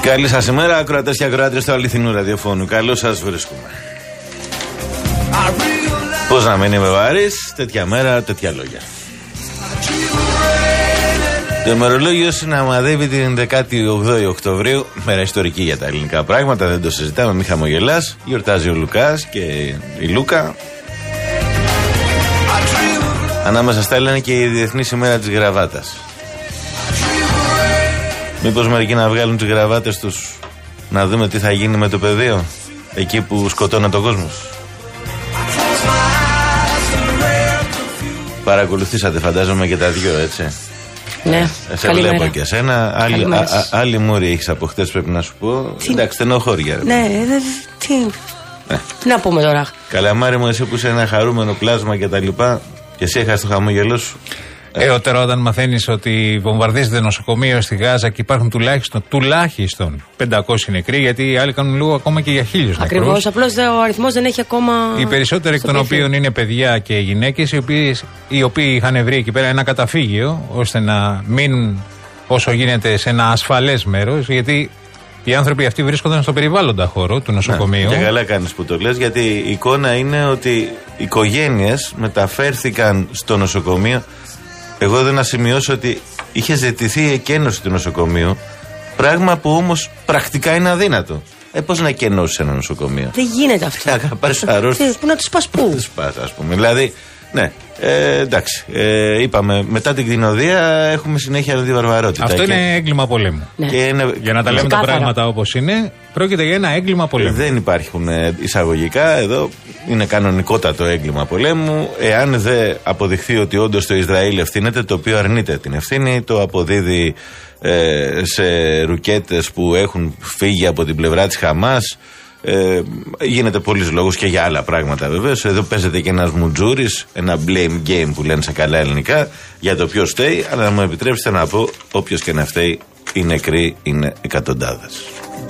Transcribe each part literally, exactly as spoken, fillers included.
Καλή σας ημέρα, ακροατές και ακροάτριες του αληθινού ραδιοφώνου. Καλώς σας βρίσκουμε. Πώς να μην είμαι βαρύς, τέτοια μέρα, τέτοια λόγια. Το ημερολόγιο συναμαδεύει την δεκάτη όγδοη Οκτωβρίου, μέρα ιστορική για τα ελληνικά πράγματα, δεν το συζητάμε, μη χαμογελάς. Γιορτάζει ο Λουκάς και η Λούκα. Ανάμεσα στα άλλα είναι και η Διεθνής ημέρα της γραβάτας. Μήπως μερικοί να βγάλουν τις γραβάτες τους, να δούμε τι θα γίνει με το πεδίο, εκεί που σκοτώνει τον κόσμο. Παρακολουθήσατε φαντάζομαι και τα δυο, έτσι. Ναι, ε, σε βλέπω και εσένα. Άλλη, α, α, άλλη μούρη έχεις από χτες, πρέπει να σου πω. Τι? Εντάξει, στενοχώρια. Ναι, δε, τι. Ε. Τι να πούμε τώρα. Καλαμάρι μου, εσύ που είσαι ένα χαρούμενο πλάσμα και τα λοιπά, και εσύ έχασες το χαμόγελό σου. Έωτερα όταν μαθαίνεις ότι βομβαρδίζεται νοσοκομείο στη Γάζα και υπάρχουν τουλάχιστον, τουλάχιστον πεντακόσιοι νεκροί, γιατί οι άλλοι κάνουν λίγο ακόμα και για χίλιους νεκρούς. Ακριβώς, απλώς ο αριθμός δεν έχει ακόμα. Οι περισσότεροι εκ των οποίων είναι παιδιά και γυναίκες, οι, οποίες, οι οποίοι είχαν βρει εκεί πέρα ένα καταφύγιο, ώστε να μείνουν όσο γίνεται σε ένα ασφαλές μέρος, γιατί οι άνθρωποι αυτοί βρίσκονταν στο περιβάλλοντα χώρο του νοσοκομείου. Ναι, και καλά κάνεις που το λες, γιατί η εικόνα είναι ότι οι οικογένειες μεταφέρθηκαν στο νοσοκομείο. Εγώ εδώ να σημειώσω ότι είχε ζητηθεί η εκένωση του νοσοκομείου, πράγμα που όμως πρακτικά είναι αδύνατο. Ε, πώς να εκενώσεις ένα νοσοκομείο. Δεν γίνεται αυτό. Να πάρεις αρρώστιους. Πού να τους πας πού. Να τους πας, ας πούμε. Δηλαδή, ναι, ε, εντάξει. Ε, είπαμε, μετά την κτηνοδία έχουμε συνέχεια διαβαρβαρότητα. Αυτό και... είναι έγκλημα πολέμου. Ναι. Και είναι... Για να τα λέμε τα πράγματα όπως είναι, πρόκειται για ένα έγκλημα πολέμου. Δεν υπάρχουν εισαγωγικά. Εδώ είναι κανονικότατο έγκλημα πολέμου. Εάν δεν αποδειχθεί ότι όντως το Ισραήλ ευθύνεται, το οποίο αρνείται την ευθύνη, το αποδίδει ε, σε ρουκέτες που έχουν φύγει από την πλευρά της Χαμάς. Ε, γίνεται πολλής λόγος και για άλλα πράγματα βεβαίως. Εδώ παίζεται και ένας μουτζούρης, ένα blame game που λένε σε καλά ελληνικά, για το ποιος φταίει. Αλλά να μου επιτρέψετε να πω, όποιος και να φταίει, οι νεκροί είναι εκατοντάδες.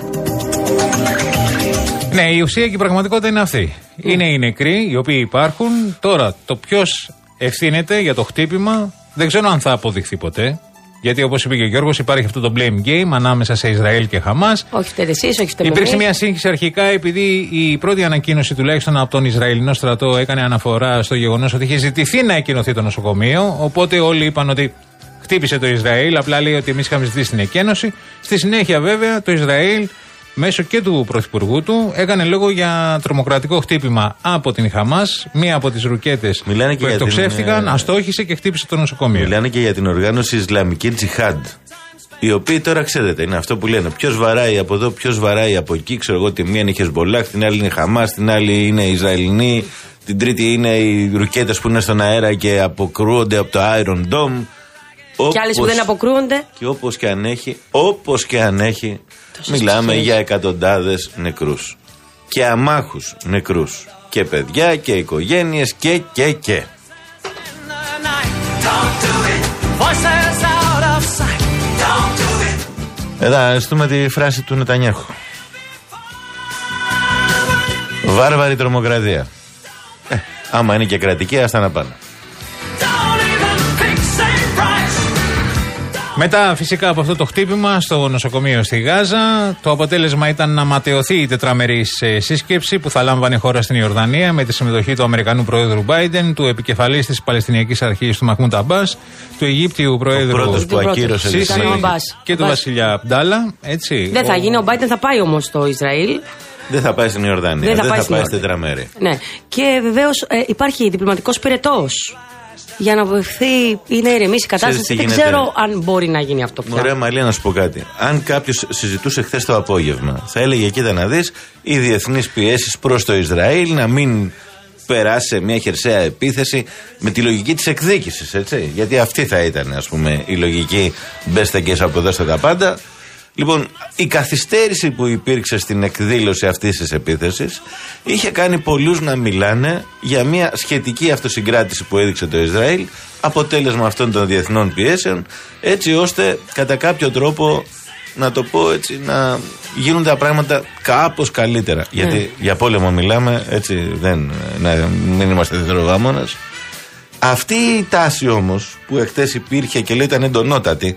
Ναι, η ουσία και η πραγματικότητα είναι αυτή. Mm. Είναι οι νεκροί οι οποίοι υπάρχουν. Τώρα, το ποιος ευθύνεται για το χτύπημα δεν ξέρω αν θα αποδειχθεί ποτέ. Γιατί όπως είπε και ο Γιώργος, υπάρχει αυτό το blame game ανάμεσα σε Ισραήλ και Χαμάς. Όχι φταίτε εσείς, όχι φταίτε εμείς. Υπήρξε μια σύγχυση αρχικά, επειδή η πρώτη ανακοίνωση τουλάχιστον από τον Ισραηλινό στρατό έκανε αναφορά στο γεγονός ότι είχε ζητηθεί να εκενωθεί το νοσοκομείο. Οπότε όλοι είπαν ότι χτύπησε το Ισραήλ, απλά λέει ότι εμείς είχαμε ζητήσει την εκένωση. Στη συνέχεια, βέβαια, το Ισραήλ, μέσω και του πρωθυπουργού του, έκανε λόγο για τρομοκρατικό χτύπημα από την Χαμάς, μία από τις ρουκέτες που εκτοξεύτηκαν, την... αστόχησε και χτύπησε το νοσοκομείο. Μιλάνε και για την οργάνωση Ισλαμική Τζιχάντ. Οι οποίοι τώρα ξέρετε, είναι αυτό που λένε. Ποιος βαράει από εδώ, ποιος βαράει από εκεί. Ξέρω εγώ, τη μία είναι Χεσμπολάχ, την άλλη είναι Χαμάς, την άλλη είναι Ισραηλινή, την τρίτη είναι οι ρουκέτες που είναι στον αέρα και αποκρούονται από το Iron Dome. Όπως, και άλλες που δεν αποκρούονται. Και όπως και αν έχει, όπως και αν έχει, μιλάμε για εκατοντάδες νεκρούς. Και αμάχους νεκρούς. Και παιδιά και οικογένειες και και και. Εδώ αριστούμε τη φράση του Νετανιάχου. Βάρβαρη τρομοκρατία. Ε, άμα είναι και κρατική, άστα να πάνε. Μετά φυσικά από αυτό το χτύπημα στο νοσοκομείο στη Γάζα, το αποτέλεσμα ήταν να ματαιωθεί η τετραμερής σύσκεψη που θα λάμβανε χώρα στην Ιορδανία με τη συμμετοχή του Αμερικανού Προέδρου Μπάιντεν, του επικεφαλής της Παλαιστινιακής Αρχής του Μαχμούντ Αμπάς, του Αιγύπτιου Προέδρου Σίση και του Βασιλιά Αμπντάλα. Έτσι. Δεν θα γίνει, ο Μπάιντεν θα πάει όμως στο Ισραήλ. Δεν θα πάει στην Ιορδανία, δεν θα, δεν πάει, θα πάει στην τετραμέρη. Ναι. Και βεβαίως ε, υπάρχει διπλωματικός πυρετός για να βοηθηθεί ή να ηρεμήσει η κατάσταση. Δεν ξέρω αν μπορεί να γίνει αυτό πια. Ωραία, Μαλία, να σου πω κάτι. Αν κάποιος συζητούσε χθες το απόγευμα, θα έλεγε: κοίτα να δεις, οι διεθνείς πιέσεις προς το Ισραήλ να μην περάσει σε μια χερσαία επίθεση με τη λογική της εκδίκησης, έτσι. Γιατί αυτή θα ήταν, ας πούμε, η λογική. Μπέστε και αποδώστε τα πάντα. Λοιπόν, η καθυστέρηση που υπήρξε στην εκδήλωση αυτής της επίθεσης είχε κάνει πολλούς να μιλάνε για μια σχετική αυτοσυγκράτηση που έδειξε το Ισραήλ, αποτέλεσμα αυτών των διεθνών πιέσεων, έτσι ώστε κατά κάποιο τρόπο, να το πω έτσι, να γίνουν τα πράγματα κάπως καλύτερα. Mm. Γιατί για πόλεμο μιλάμε, έτσι, δεν, να μην είμαστε δευτερογάμονες. Αυτή η τάση όμως που εχθές υπήρχε και λέει ήταν εντονότατη,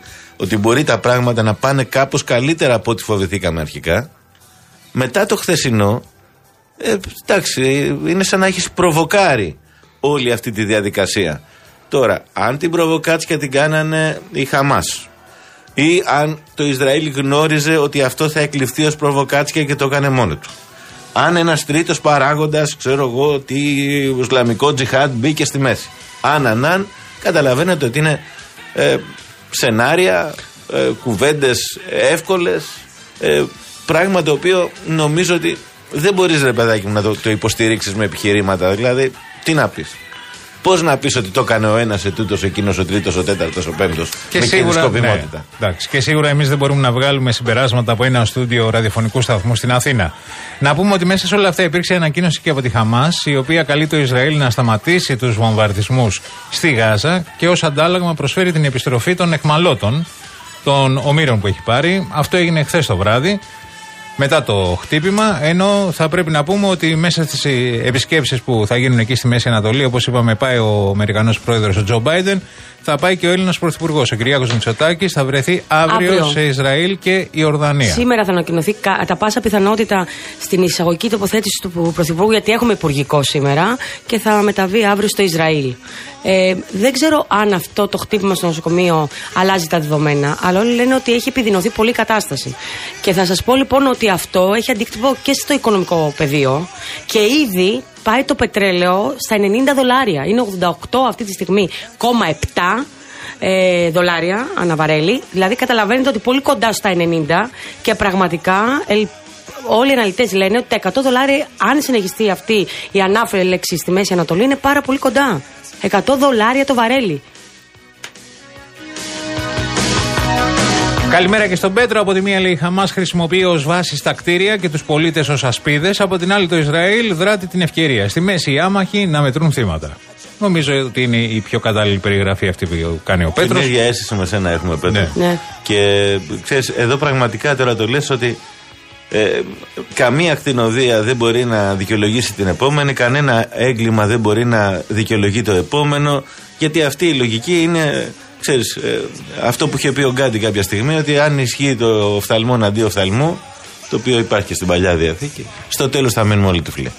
ότι μπορεί τα πράγματα να πάνε κάπως καλύτερα από ό,τι φοβηθήκαμε αρχικά. Μετά το χθεσινό, ε, εντάξει, είναι σαν να έχεις προβοκάρει όλη αυτή τη διαδικασία. Τώρα, αν την προβοκάτσια την κάνανε οι Χαμάς, ή αν το Ισραήλ γνώριζε ότι αυτό θα εκλειφθεί ως προβοκάτσια και το έκανε μόνο του, αν ένας τρίτος παράγοντας, ξέρω εγώ, ότι ο Ισλαμικό Τζιχάντ μπήκε στη μέση, αν, αν, αν, καταλαβαίνετε ότι είναι ε, σενάρια, ε, κουβέντες εύκολες, ε, πράγμα το οποίο νομίζω ότι δεν μπορείς, ρε παιδάκι μου, να το, το υποστηρίξεις με επιχειρήματα. Δηλαδή, τι να πεις. Πώς να πεις ότι το έκανε ο ένας, ετούτος, εκείνος, ο τρίτος, ο τέταρτος, ο πέμπτος. Και με σίγουρα, ναι, εντάξει, και σίγουρα εμείς δεν μπορούμε να βγάλουμε συμπεράσματα από ένα στούντιο ραδιοφωνικού σταθμού στην Αθήνα. Να πούμε ότι μέσα σε όλα αυτά υπήρξε ανακοίνωση και από τη Χαμάς, η οποία καλεί το Ισραήλ να σταματήσει τους βομβαρδισμούς στη Γάζα και ως αντάλλαγμα προσφέρει την επιστροφή των αιχμαλώτων, των ομήρων που έχει πάρει. Αυτό έγινε χθες το βράδυ, μετά το χτύπημα, ενώ θα πρέπει να πούμε ότι μέσα στις επισκέψεις που θα γίνουν εκεί στη Μέση Ανατολή, όπως είπαμε, πάει ο Αμερικανός πρόεδρος ο Τζο Μπάιντεν, θα πάει και ο Έλληνας πρωθυπουργός, ο Κυριάκος Μητσοτάκης, θα βρεθεί αύριο, αύριο σε Ισραήλ και Ιορδανία. Σήμερα θα ανακοινωθεί κατά πάσα πιθανότητα στην εισαγωγική τοποθέτηση του πρωθυπουργού, γιατί έχουμε υπουργικό σήμερα, και θα μεταβεί αύριο στο Ισραήλ. Ε, δεν ξέρω αν αυτό το χτύπημα στο νοσοκομείο αλλάζει τα δεδομένα, αλλά όλοι λένε ότι έχει επιδεινωθεί πολύ η κατάσταση. Και θα σας πω λοιπόν ότι αυτό έχει αντίκτυπο και στο οικονομικό πεδίο, και ήδη πάει το πετρέλαιο στα ενενήντα δολάρια. Είναι ογδόντα οκτώ αυτή τη στιγμή, κόμμα επτά ε, δολάρια αναβαρέλι. Δηλαδή καταλαβαίνετε ότι πολύ κοντά στα ενενήντα, και πραγματικά ελ, όλοι οι αναλυτές λένε ότι τα εκατό δολάρια, αν συνεχιστεί αυτή η ανάφλεξη στη Μέση Ανατολή, είναι πάρα πολύ κοντά. εκατό δολάρια το βαρέλι. Καλημέρα και στον Πέτρο. Από τη μία, λέει, η Χαμάς χρησιμοποιεί ως βάση στα κτίρια και τους πολίτες ως ασπίδες. Από την άλλη, το Ισραήλ δράτει την ευκαιρία στη μέση οι άμαχοι να μετρούν θύματα. Νομίζω ότι είναι η πιο κατάλληλη περιγραφή αυτή που κάνει ο Πέτρος. Την ίδια αίσθηση με σένα έχουμε, Πέτρο. Ναι. Ναι. Και ξέρεις, εδώ πραγματικά τώρα το λες ότι ε, καμία κτηνοδία δεν μπορεί να δικαιολογήσει την επόμενη, κανένα έγκλημα δεν μπορεί να δικαιολογεί το επόμενο, γιατί αυτή η λογική είναι. Ξέρεις, ε, αυτό που είχε πει ο Γκάντι κάποια στιγμή, ότι αν ισχύει το οφθαλμόν αντί οφθαλμού, το οποίο υπάρχει και στην Παλιά Διαθήκη, στο τέλος θα μείνουμε όλοι τυφλοί.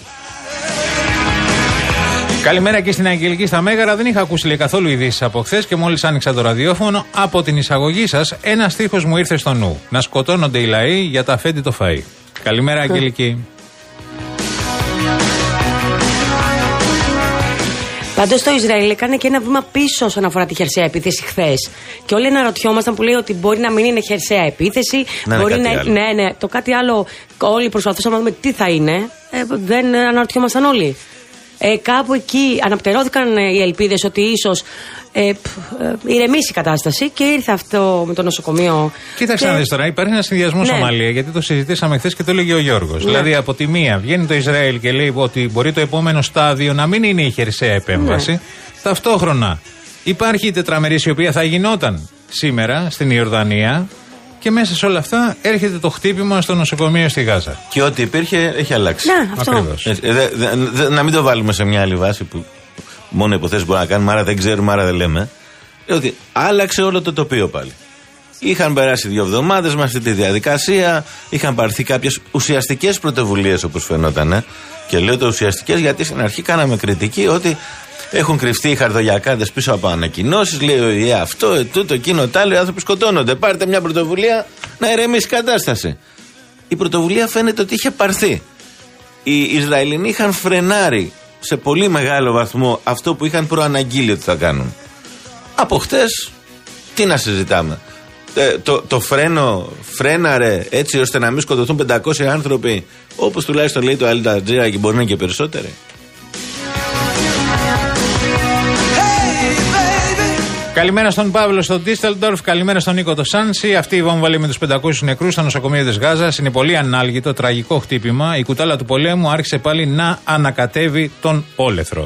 Καλημέρα και στην Αγγελική στα Μέγαρα. Δεν είχα ακούσει, λέει, καθόλου ειδήσεις από χθες και μόλις άνοιξα το ραδιόφωνο, από την εισαγωγή σας ένα στίχος μου ήρθε στο νου. Να σκοτώνονται οι λαοί για τα αφέντη το φαΐ. Καλημέρα, Αγγελική. Πάντως το Ισραήλ έκανε και ένα βήμα πίσω όσον αφορά τη χερσαία επίθεση χθες. Και όλοι αναρωτιόμασταν, που λέει ότι μπορεί να μην είναι χερσαία επίθεση. Να μπορεί είναι να. Άλλο. Ναι, ναι, το κάτι άλλο. Όλοι προσπαθούσαμε να δούμε τι θα είναι. Ε, δεν αναρωτιόμασταν όλοι. Ε, κάπου εκεί αναπτερώθηκαν οι ελπίδες ότι ίσως ε, ε, ηρεμήσει η κατάσταση, και ήρθε αυτό με το νοσοκομείο. Κοίταξε και... να δεις τώρα, υπάρχει ένα συνδυασμό, ναι, Σομαλία, γιατί το συζητήσαμε χθες και το έλεγε ο Γιώργος. Ναι. Δηλαδή, από τη μία βγαίνει το Ισραήλ και λέει ότι μπορεί το επόμενο στάδιο να μην είναι η χερσαία επέμβαση. Ναι. Ταυτόχρονα υπάρχει η τετραμερής, η οποία θα γινόταν σήμερα στην Ιορδανία. Και μέσα σε όλα αυτά έρχεται το χτύπημα στο νοσοκομείο στη Γάζα. Και ό,τι υπήρχε έχει αλλάξει. Ναι, αυτό. Ακριβώς. Ε, δε, δε, δε, να μην το βάλουμε σε μια άλλη βάση που μόνο υποθέσεις μπορούμε να κάνουμε, άρα δεν ξέρουμε, άρα δεν λέμε. Ότι άλλαξε όλο το τοπίο πάλι. Είχαν περάσει δύο εβδομάδες με αυτή τη διαδικασία, είχαν πάρθει κάποιες ουσιαστικές πρωτοβουλίες, όπως φαινόταν. Ε. Και λέω το ουσιαστικές γιατί στην αρχή κάναμε κριτική ότι έχουν κρυφτεί οι χαρδογιακάδες πίσω από ανακοινώσεις. Λέει ο ΙΕ αυτό, ε, τούτο, εκείνο, τ' άλλο. Οι άνθρωποι σκοτώνονται. Πάρτε μια πρωτοβουλία να ηρεμήσει η κατάσταση. Η πρωτοβουλία φαίνεται ότι είχε πάρθει. Οι Ισραηλινοί είχαν φρενάρει σε πολύ μεγάλο βαθμό αυτό που είχαν προαναγγείλει ότι θα κάνουν. Από χτες, τι να συζητάμε. Ε, το, το φρένο φρέναρε έτσι ώστε να μην σκοτωθούν πεντακόσιοι άνθρωποι, όπως τουλάχιστον λέει το Al Jazeera, και μπορεί να είναι και περισσότεροι. Καλημέρα στον Παύλο στο Ντίστελντορφ, καλημέρα στον Νίκο το Σάνσι. Αυτή η βόμβα με τους πεντακόσιους νεκρούς στο νοσοκομείο της Γάζας είναι πολύ ανάλγητο, τραγικό χτύπημα. Η κουτάλα του πολέμου άρχισε πάλι να ανακατεύει τον όλεθρο.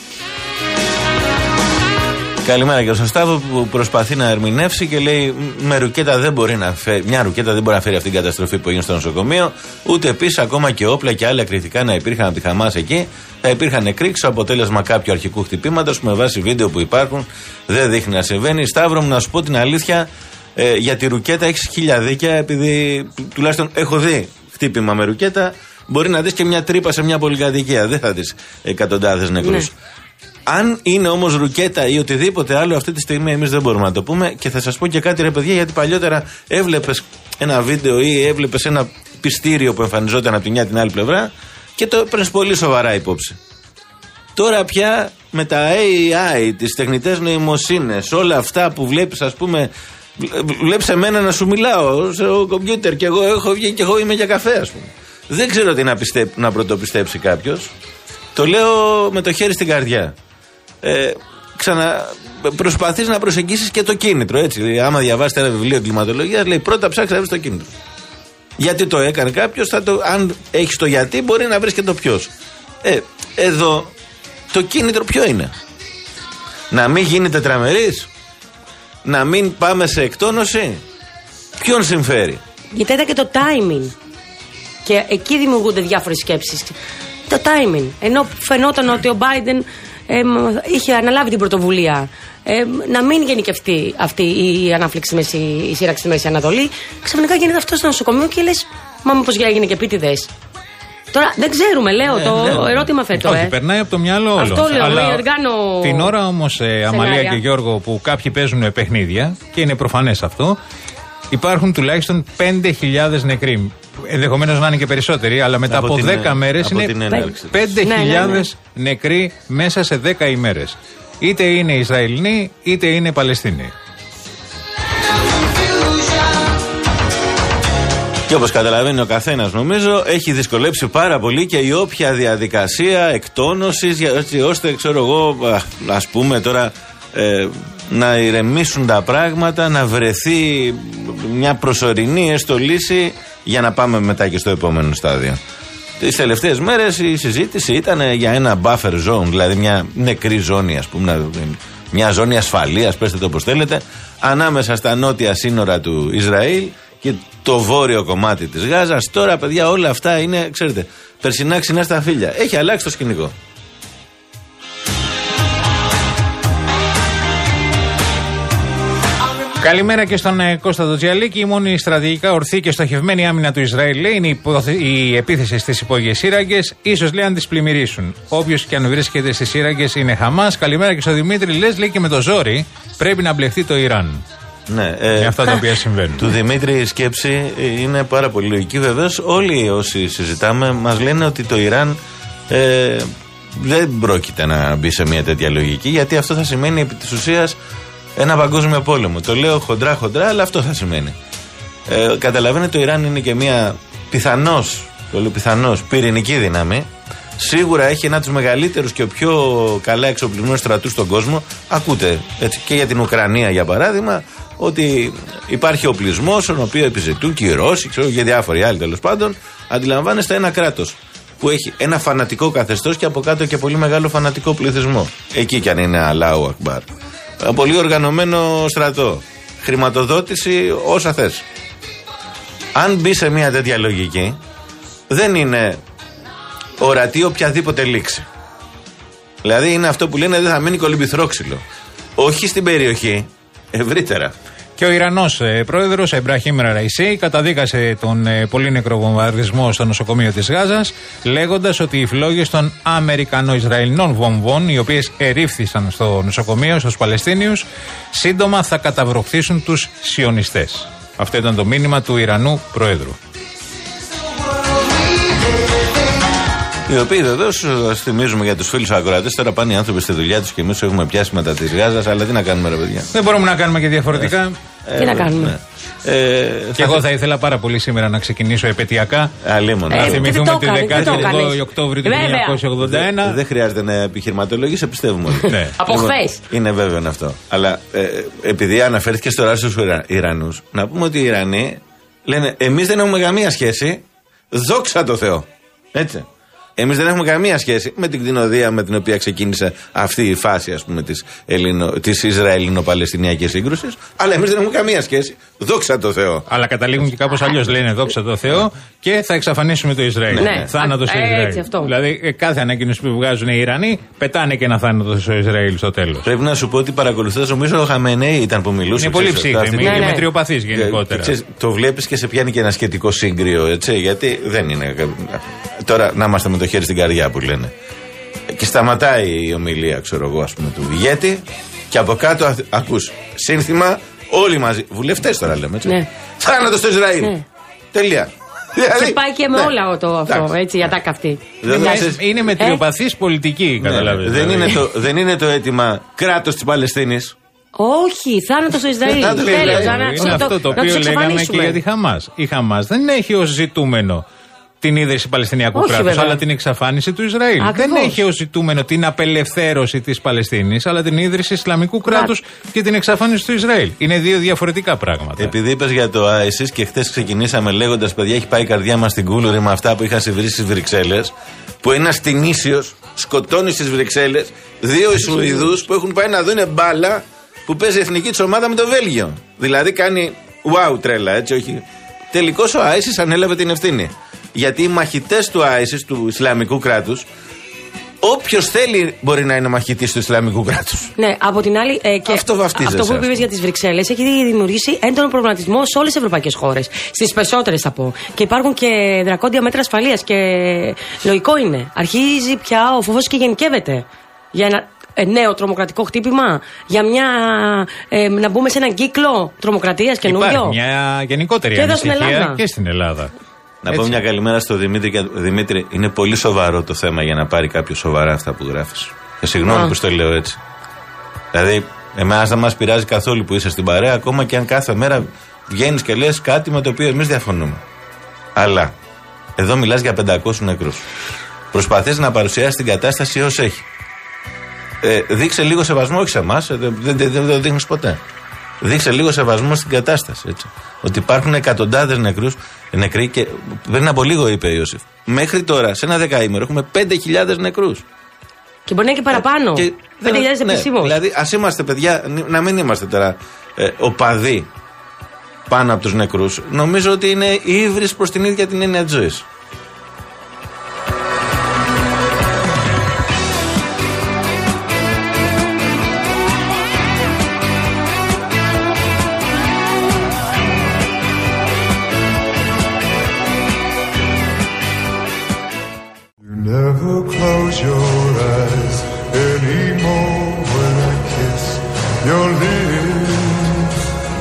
Καλημέρα και στον Σταύρο που προσπαθεί να ερμηνεύσει και λέει με ρουκέτα δεν μπορεί να φέρει, μια ρουκέτα δεν μπορεί να φέρει αυτή την καταστροφή που έγινε στο νοσοκομείο, ούτε επίσης ακόμα και όπλα και άλλα κριτικά να υπήρχαν από τη Χαμάς εκεί. Θα υπήρχαν νεκροί, αποτέλεσμα κάποιου αρχικού χτυπήματος που με βάση βίντεο που υπάρχουν δεν δείχνει να συμβαίνει. Σταύρο μου, να σου πω την αλήθεια, Ε, για τη ρουκέτα έχεις χίλια δίκαια, επειδή τουλάχιστον έχω δει χτύπημα με ρουκέτα. Μπορεί να δεις και μια τρύπα σε μια πολυκατοικία. Δεν θα δεις εκατοντάδες νεκρούς. Ναι. Αν είναι όμως ρουκέτα ή οτιδήποτε άλλο, αυτή τη στιγμή εμείς δεν μπορούμε να το πούμε. Και θα σας πω και κάτι, ρε παιδιά, γιατί παλιότερα έβλεπες ένα βίντεο ή έβλεπες ένα πιστήριο που εμφανιζόταν από τη μια την άλλη πλευρά και το έπαιρνες πολύ σοβαρά υπόψη. Τώρα πια με τα έι άι, τις τεχνητές νοημοσύνες, όλα αυτά που βλέπεις, ας πούμε, βλέπεις εμένα να σου μιλάω στο κομπιούτερ και εγώ έχω βγει και εγώ είμαι για καφέ, ας πούμε. Δεν ξέρω τι να, πιστέ, να πρωτοπιστέψει κάποιος. Το λέω με το χέρι στην καρδιά. Ε, ξανα, προσπαθείς να προσεγγίσεις και το κίνητρο, έτσι. Άμα διαβάσετε ένα βιβλίο κλιματολογίας, λέει πρώτα ψάξτε να βρεις το κίνητρο. Γιατί το έκανε κάποιος, θα το, αν έχεις το γιατί, μπορεί να βρεις και το ποιος. Ε, εδώ το κίνητρο ποιο είναι? Να μην γίνει τετραμερής? Να μην πάμε σε εκτόνωση? Ποιον συμφέρει? Γιατί ήταν και το timing. Και εκεί δημιουργούνται διάφορες σκέψεις. Το timing. Ενώ φαινόταν ότι ο Biden ε, είχε αναλάβει την πρωτοβουλία ε, να μην γενικευτεί αυτή η ανάφλεξη, μέση, η σύραξη στη Μέση Ανατολή, ξαφνικά γίνεται αυτό στο νοσοκομείο και λες, μα μήπως έγινε και επίτηδες? Τώρα δεν ξέρουμε, λέω, ναι, το ναι. ερώτημα φέτο. Όχι, ε. περνάει από το μυαλό όλων. Αυτό λέω, αλλά οργάνω... την ώρα όμως, ε, Αμαλία και Γιώργο, που κάποιοι παίζουν παιχνίδια, και είναι προφανές αυτό, υπάρχουν τουλάχιστον πέντε χιλιάδες νεκροί. Ενδεχομένως να είναι και περισσότεροι, αλλά μετά από, από δέκα μέρες είναι πέντε χιλιάδες ναι, ναι, ναι. νεκροί μέσα σε δέκα ημέρες. Είτε είναι Ισραηλινοί, είτε είναι Παλαιστίνοι. Και όπως καταλαβαίνει ο καθένας, νομίζω, έχει δυσκολέψει πάρα πολύ και η όποια διαδικασία εκτόνωσης, έτσι ώστε, ξέρω εγώ, ας πούμε τώρα, ε, να ηρεμήσουν τα πράγματα, να βρεθεί μια προσωρινή έστω λύση για να πάμε μετά και στο επόμενο στάδιο. Τις τελευταίες μέρες η συζήτηση ήταν για ένα buffer zone, δηλαδή μια νεκρή ζώνη, ας πούμε, μια ζώνη ασφαλείας, πέστε το όπως θέλετε, ανάμεσα στα νότια σύνορα του Ισραήλ και το βόρειο κομμάτι της Γάζας. Τώρα, παιδιά, όλα αυτά είναι, ξέρετε, περσινά ξινά στα φύλλα. Έχει αλλάξει το σκηνικό. Καλημέρα και στον ε, Κώστα Ντοτζιαλίκη. Η μόνη στρατηγικά ορθή και στοχευμένη άμυνα του Ισραήλ, λέει, είναι η, υποθε... η επίθεση στις υπόγειες σύραγγες. Ίσως, λέει, αν τις πλημμυρίσουν. Όποιος και αν βρίσκεται στις σύραγγες είναι Χαμάς. Καλημέρα και στον Δημήτρη. Λες, λέει, και με το ζόρι πρέπει να μπλεχτεί το Ιράν. Ναι, ε, με αυτά τα οποία συμβαίνουν. Του Δημήτρη η σκέψη είναι πάρα πολύ λογική. Βεβαίως, όλοι όσοι συζητάμε μας λένε ότι το Ιράν ε, δεν πρόκειται να μπει σε μια τέτοια λογική, γιατί αυτό θα σημαίνει επί της ουσίας ένα παγκόσμιο πόλεμο. Το λέω χοντρά χοντρά, αλλά αυτό θα σημαίνει. Ε, καταλαβαίνετε, το Ιράν είναι και μια πιθανώς, πολύ πιθανώς, πυρηνική δύναμη. Σίγουρα έχει ένα από τους μεγαλύτερους και πιο καλά εξοπλισμένους στρατούς στον κόσμο. Ακούτε, έτσι, και για την Ουκρανία για παράδειγμα, ότι υπάρχει οπλισμός, τον οποίο επιζητούν και οι Ρώσοι, ξέρω, και διάφοροι άλλοι τέλος πάντων. Αντιλαμβάνεστε ένα κράτος που έχει ένα φανατικό καθεστώς και από κάτω και πολύ μεγάλο φανατικό πληθυσμό. Εκεί κι αν είναι Αλάου Ακμπάρ. Πολύ οργανωμένο στρατό. Χρηματοδότηση όσα θες. Αν μπει σε μια τέτοια λογική, δεν είναι ορατή οποιαδήποτε λήξη. Δηλαδή είναι αυτό που λένε, δεν θα μείνει κολυμπηθρόξυλο. Όχι στην περιοχή, ευρύτερα. Και ο Ιρανός ε, πρόεδρος Εμπραχήμ Ραϊσί καταδίκασε τον ε, πολύ νεκρό βομβαρδισμό στο νοσοκομείο της Γάζας, λέγοντας ότι οι φλόγες των Αμερικανο-Ισραηλινών βομβών, οι οποίες ερήφθησαν στο νοσοκομείο, στους Παλαιστίνιους, σύντομα θα καταβροχθήσουν τους σιωνιστές. Αυτό ήταν το μήνυμα του Ιρανού πρόεδρου. Οι οποίοι βεβαίως, θυμίζουμε για τους φίλους ακροατές, τώρα πάνε οι άνθρωποι στη δουλειά τους και εμείς έχουμε πιάσει μετά της Γάζας, αλλά τι να κάνουμε, ρε παιδιά. Δεν μπορούμε να κάνουμε και διαφορετικά. Ε, τι ε, να κάνουμε. Ναι. Ε, και εγώ θα ήθελα πάρα πολύ σήμερα να ξεκινήσω επαιτειακά. Αλίμονα. Να θυμηθούμε τη δεκάτη Οκτώβρη του χίλια εννιακόσια ογδόντα ένα. Δεν δε χρειάζεται να επιχειρηματολογήσει, πιστεύουμε ότι. Ναι. Από χθες. Είναι βέβαιο αυτό. Αλλά ε, επειδή αναφέρθηκε τώρα στους Ιρανούς, να πούμε ότι οι Ιρανοί λένε, εμείς δεν έχουμε καμία σχέση. Δόξα τω Θεώ. Έτσι. Εμείς δεν έχουμε καμία σχέση με την κτηνοδία με την οποία ξεκίνησε αυτή η φάση, ας πούμε, της, Ελληνο, της Ισραηλινο-Παλαιστινιακής σύγκρουσης. Αλλά εμείς δεν έχουμε καμία σχέση. Δόξα τω Θεώ. Αλλά καταλήγουν και κάπως αλλιώς. Λένε δόξα τω Θεώ και θα εξαφανίσουμε το Ισραήλ. Ναι. Θάνατο στο Ισραήλ. Έτσι, αυτό. Δηλαδή, κάθε ανακοίνωση που βγάζουν οι Ιρανοί, πετάνε και ένα θάνατο στο Ισραήλ στο τέλος. Πρέπει να σου πω ότι παρακολουθείς, νομίζω ο Χαμενέη ήταν που μιλούσε. Είναι πολύ ψύχρεμη, είναι μετριοπαθής γενικότερα. Και, το βλέπεις και σε πιάνει και ένα σχετικό σύγκριο, έτσι, γιατί δεν είναι. Τώρα να είμαστε με το χέρι στην καρδιά που λένε. Και σταματάει η ομιλία, ξέρω εγώ, ας πούμε, του ηγέτη, και από κάτω α, ακούς σύνθημα όλοι μαζί. Βουλευτές τώρα λέμε, έτσι. Ναι. Θάνατο στο Ισραήλ. Ναι. Τελεία. Και πάει και με ναι. όλα το αυτό, έτσι, η ατάκα αυτή. Είναι, είναι μετριοπαθής ε? πολιτική, καταλαβαίνετε. Ναι, δεν, είναι το, δεν είναι το αίτημα κράτος της Παλαιστίνης. Όχι, θάνατο στο Ισραήλ. Τέλος. Είναι αυτό το οποίο λέγαμε και για τη Χαμάς. Η Χαμάς δεν έχει ως ζητούμενο την ίδρυση Παλαιστινιακού κράτους, αλλά την εξαφάνιση του Ισραήλ. Ακριβώς. Δεν έχει ως ζητούμενο την απελευθέρωση της Παλαιστίνης, αλλά την ίδρυση Ισλαμικού κράτους και την εξαφάνιση του Ισραήλ. Είναι δύο διαφορετικά πράγματα. Επειδή είπες για το άισις και χθες ξεκινήσαμε λέγοντας, παιδιά, έχει πάει η καρδιά μας στην Κούλουρη με αυτά που είχαν συμβεί στις Βρυξέλλες, που ένας τινήσιος σκοτώνει στις Βρυξέλλες δύο Ισουηδούς που έχουν πάει να δουν μπάλα που παίζει η εθνική της ομάδα με το Βέλγιο. Δηλαδή κάνει wow τρέλα, έτσι, όχι. Τελικώς ο άισις ανέλαβε την ευθύνη. Γιατί οι μαχητές του άισις, του Ισλαμικού κράτους, όποιος θέλει μπορεί να είναι μαχητής του Ισλαμικού κράτους. Ναι, από την άλλη. Ε, και αυτό αυτό που είπες για τις Βρυξέλλες έχει δημιουργήσει έντονο προβληματισμό σε όλες τις ευρωπαϊκές χώρες. Στις περισσότερες θα πω. Και υπάρχουν και δρακόντια μέτρα ασφαλείας. Και λογικό είναι. Αρχίζει πια ο φόβος και γενικεύεται. Για ένα ε, νέο τρομοκρατικό χτύπημα, για μια. Ε, να μπούμε σε έναν κύκλο τρομοκρατίας καινούριο. Υπάρχει μια γενικότερη και ανησυχία και στην Ελλάδα. Να πω μια καλημέρα στο Δημήτρη. Δημήτρη, είναι πολύ σοβαρό το θέμα για να πάρει κάποιο σοβαρά αυτά που γράφεις. Και συγγνώμη που στο λέω έτσι. Δηλαδή, εμάς δεν μας πειράζει καθόλου που είσαι στην παρέα, ακόμα και αν κάθε μέρα βγαίνεις και λες κάτι με το οποίο εμείς διαφωνούμε. Αλλά, εδώ μιλάς για πεντακόσιους νεκρούς. Προσπαθείς να παρουσιάσεις την κατάσταση ως έχει. Ε, δείξε λίγο σεβασμό, όχι σε εμάς, δεν, δεν, δεν, δεν το δείχνεις ποτέ. Δείξε λίγο σεβασμό στην κατάσταση. Έτσι. Ότι υπάρχουν εκατοντάδες νεκρούς, νεκροί και πριν από λίγο είπε ο Ιωσήφ. Μέχρι τώρα, σε ένα δεκαήμερο, έχουμε πέντε χιλιάδες νεκρούς. Και μπορεί να είναι και παραπάνω. Και πέντε χιλιάδες ναι, επισήμως. Δηλαδή, ας είμαστε παιδιά, να μην είμαστε τώρα ε, οπαδοί πάνω από τους νεκρούς. Νομίζω ότι είναι ύβρις προς την ίδια την έννοια της ζωής. Never close your eyes anymore when I kiss your lips.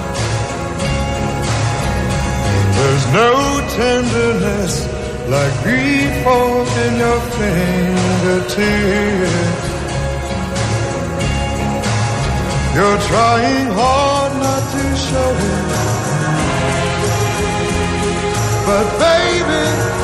There's no tenderness like grief in your fingertips. You're trying hard not to show it, but baby,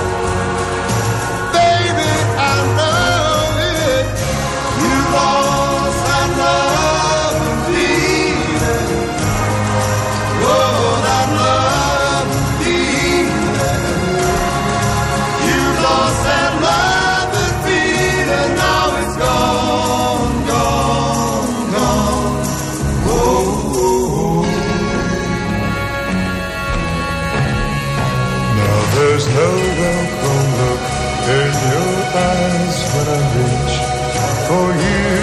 there's no welcome look in your eyes when I reach for you.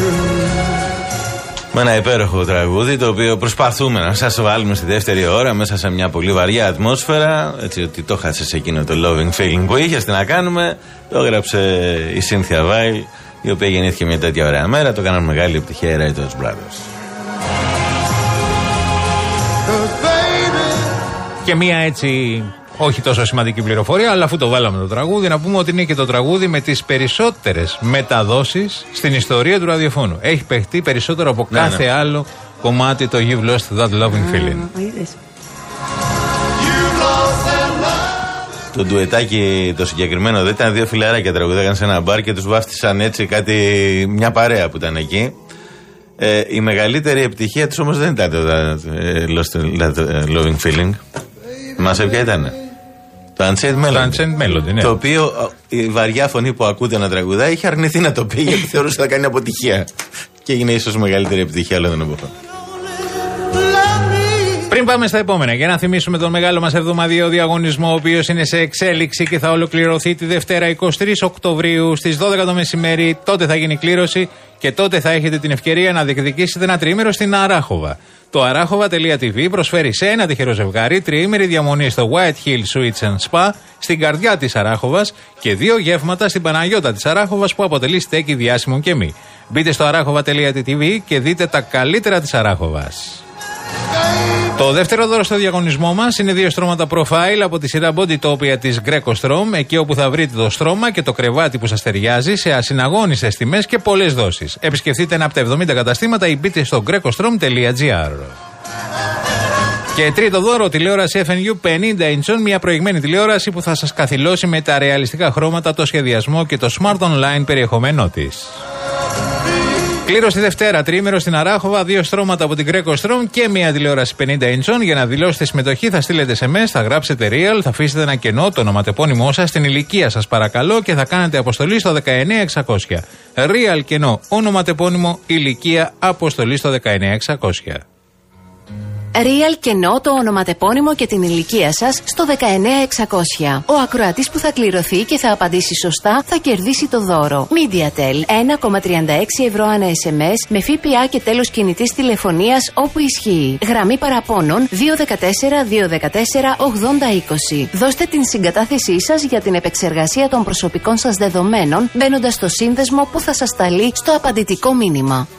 Με ένα υπέροχο τραγούδι το οποίο προσπαθούμε να σας βάλουμε στη δεύτερη ώρα μέσα σε μια πολύ βαριά ατμόσφαιρα. Έτσι ότι το χάσες εκείνο το loving feeling που είχες, τι να κάνουμε. Το έγραψε η Cynthia Weil, η οποία γεννήθηκε μια τέτοια ωραία μέρα. Το κάνανε μεγάλη επιτυχία οι Wright Brothers. Και μια έτσι όχι τόσο σημαντική πληροφορία, αλλά αφού το βάλαμε το τραγούδι, να πούμε ότι είναι και το τραγούδι με τις περισσότερες μεταδόσεις στην ιστορία του ραδιοφώνου. Έχει παιχτεί περισσότερο από ναι, κάθε ναι. άλλο κομμάτι το You've Lost That Loving Feeling. Mm, το ντουετάκι το συγκεκριμένο δεν ήταν δύο φιλαράκια τραγουδάγαν σε ένα μπαρ και τους βάφτισαν έτσι κάτι, μια παρέα που ήταν εκεί. Ε, η μεγαλύτερη επιτυχία τους όμως δεν ήταν το Lost That Loving Feeling. Μας ποια ήτανε? Το Unchained Melody. Το Unchained Melody, ναι. Το οποίο η βαριά φωνή που ακούτε να τραγουδάει είχε αρνηθεί να το πει γιατί θεωρούσε ότι θα κάνει αποτυχία. Και έγινε ίσως μεγαλύτερη επιτυχία όλων των εποχών. Πριν πάμε στα επόμενα, για να θυμίσουμε τον μεγάλο μας εβδομαδιαίο διαγωνισμό, ο οποίος είναι σε εξέλιξη και θα ολοκληρωθεί τη Δευτέρα εικοστή τρίτη Οκτωβρίου στις δώδεκα το μεσημέρι. Τότε θα γίνει κλήρωση και τότε θα έχετε την ευκαιρία να διεκδικήσετε ένα τριήμερο στην Αράχοβα. Το αράχοβα τελεία τι βι προσφέρει σε ένα τυχερό ζευγάρι τριήμερη διαμονή στο White Hill Suites and Spa στην καρδιά της Αράχοβας και δύο γεύματα στην Παναγιώτα της Αράχοβας που αποτελεί στέκι διάσημων και μη. Μπείτε στο αράχοβα τελεία τι βι και δείτε τα καλύτερα της Αράχοβας. Το δεύτερο δώρο στο διαγωνισμό μας είναι δύο στρώματα Profile από τη σειρά Bodytopia της Greco Strom, εκεί όπου θα βρείτε το στρώμα και το κρεβάτι που σας ταιριάζει σε ασυναγώνιστες τιμές και πολλές δόσεις. Επισκεφτείτε ένα από τα εβδομήντα καταστήματα ή μπείτε στο grecostrom τελεία gr. Και τρίτο δώρο, τηλεόραση εφ εν γιου πενήντα inch, μια προηγμένη τηλεόραση που θα σας καθυλώσει με τα ρεαλιστικά χρώματα, το σχεδιασμό και το smart online περιεχομένο της. Κλήρωση Δευτέρα, τριήμερο στην Αράχοβα, δύο στρώματα από την Greco Strom και μια τηλεόραση πενήντα inch. Για να δηλώσετε συμμετοχή θα στείλετε ες εμ ες, θα γράψετε real, θα αφήσετε ένα κενό, το ονοματεπώνυμό σας, την ηλικία σας παρακαλώ και θα κάνετε αποστολή στο δεκαεννέα εξακόσια. Real κενό, ονοματεπώνυμο, ηλικία, αποστολή στο δεκαεννέα εξακόσια. Real κενό, το ονοματεπώνυμο και την ηλικία σας στο δεκαεννέα εξακόσια. Ο ακροατής που θα κληρωθεί και θα απαντήσει σωστά θα κερδίσει το δώρο. MediaTel ένα κόμμα τριάντα έξι ευρώ ανά ες εμ ες με ΦΠΑ και τέλος κινητής τηλεφωνίας όπου ισχύει. Γραμμή παραπώνων δύο ένα τέσσερα δύο ένα τέσσερα ογδόντα είκοσι. Δώστε την συγκατάθεσή σας για την επεξεργασία των προσωπικών σας δεδομένων μπαίνοντας στο σύνδεσμο που θα σας σταλεί στο απαντητικό μήνυμα.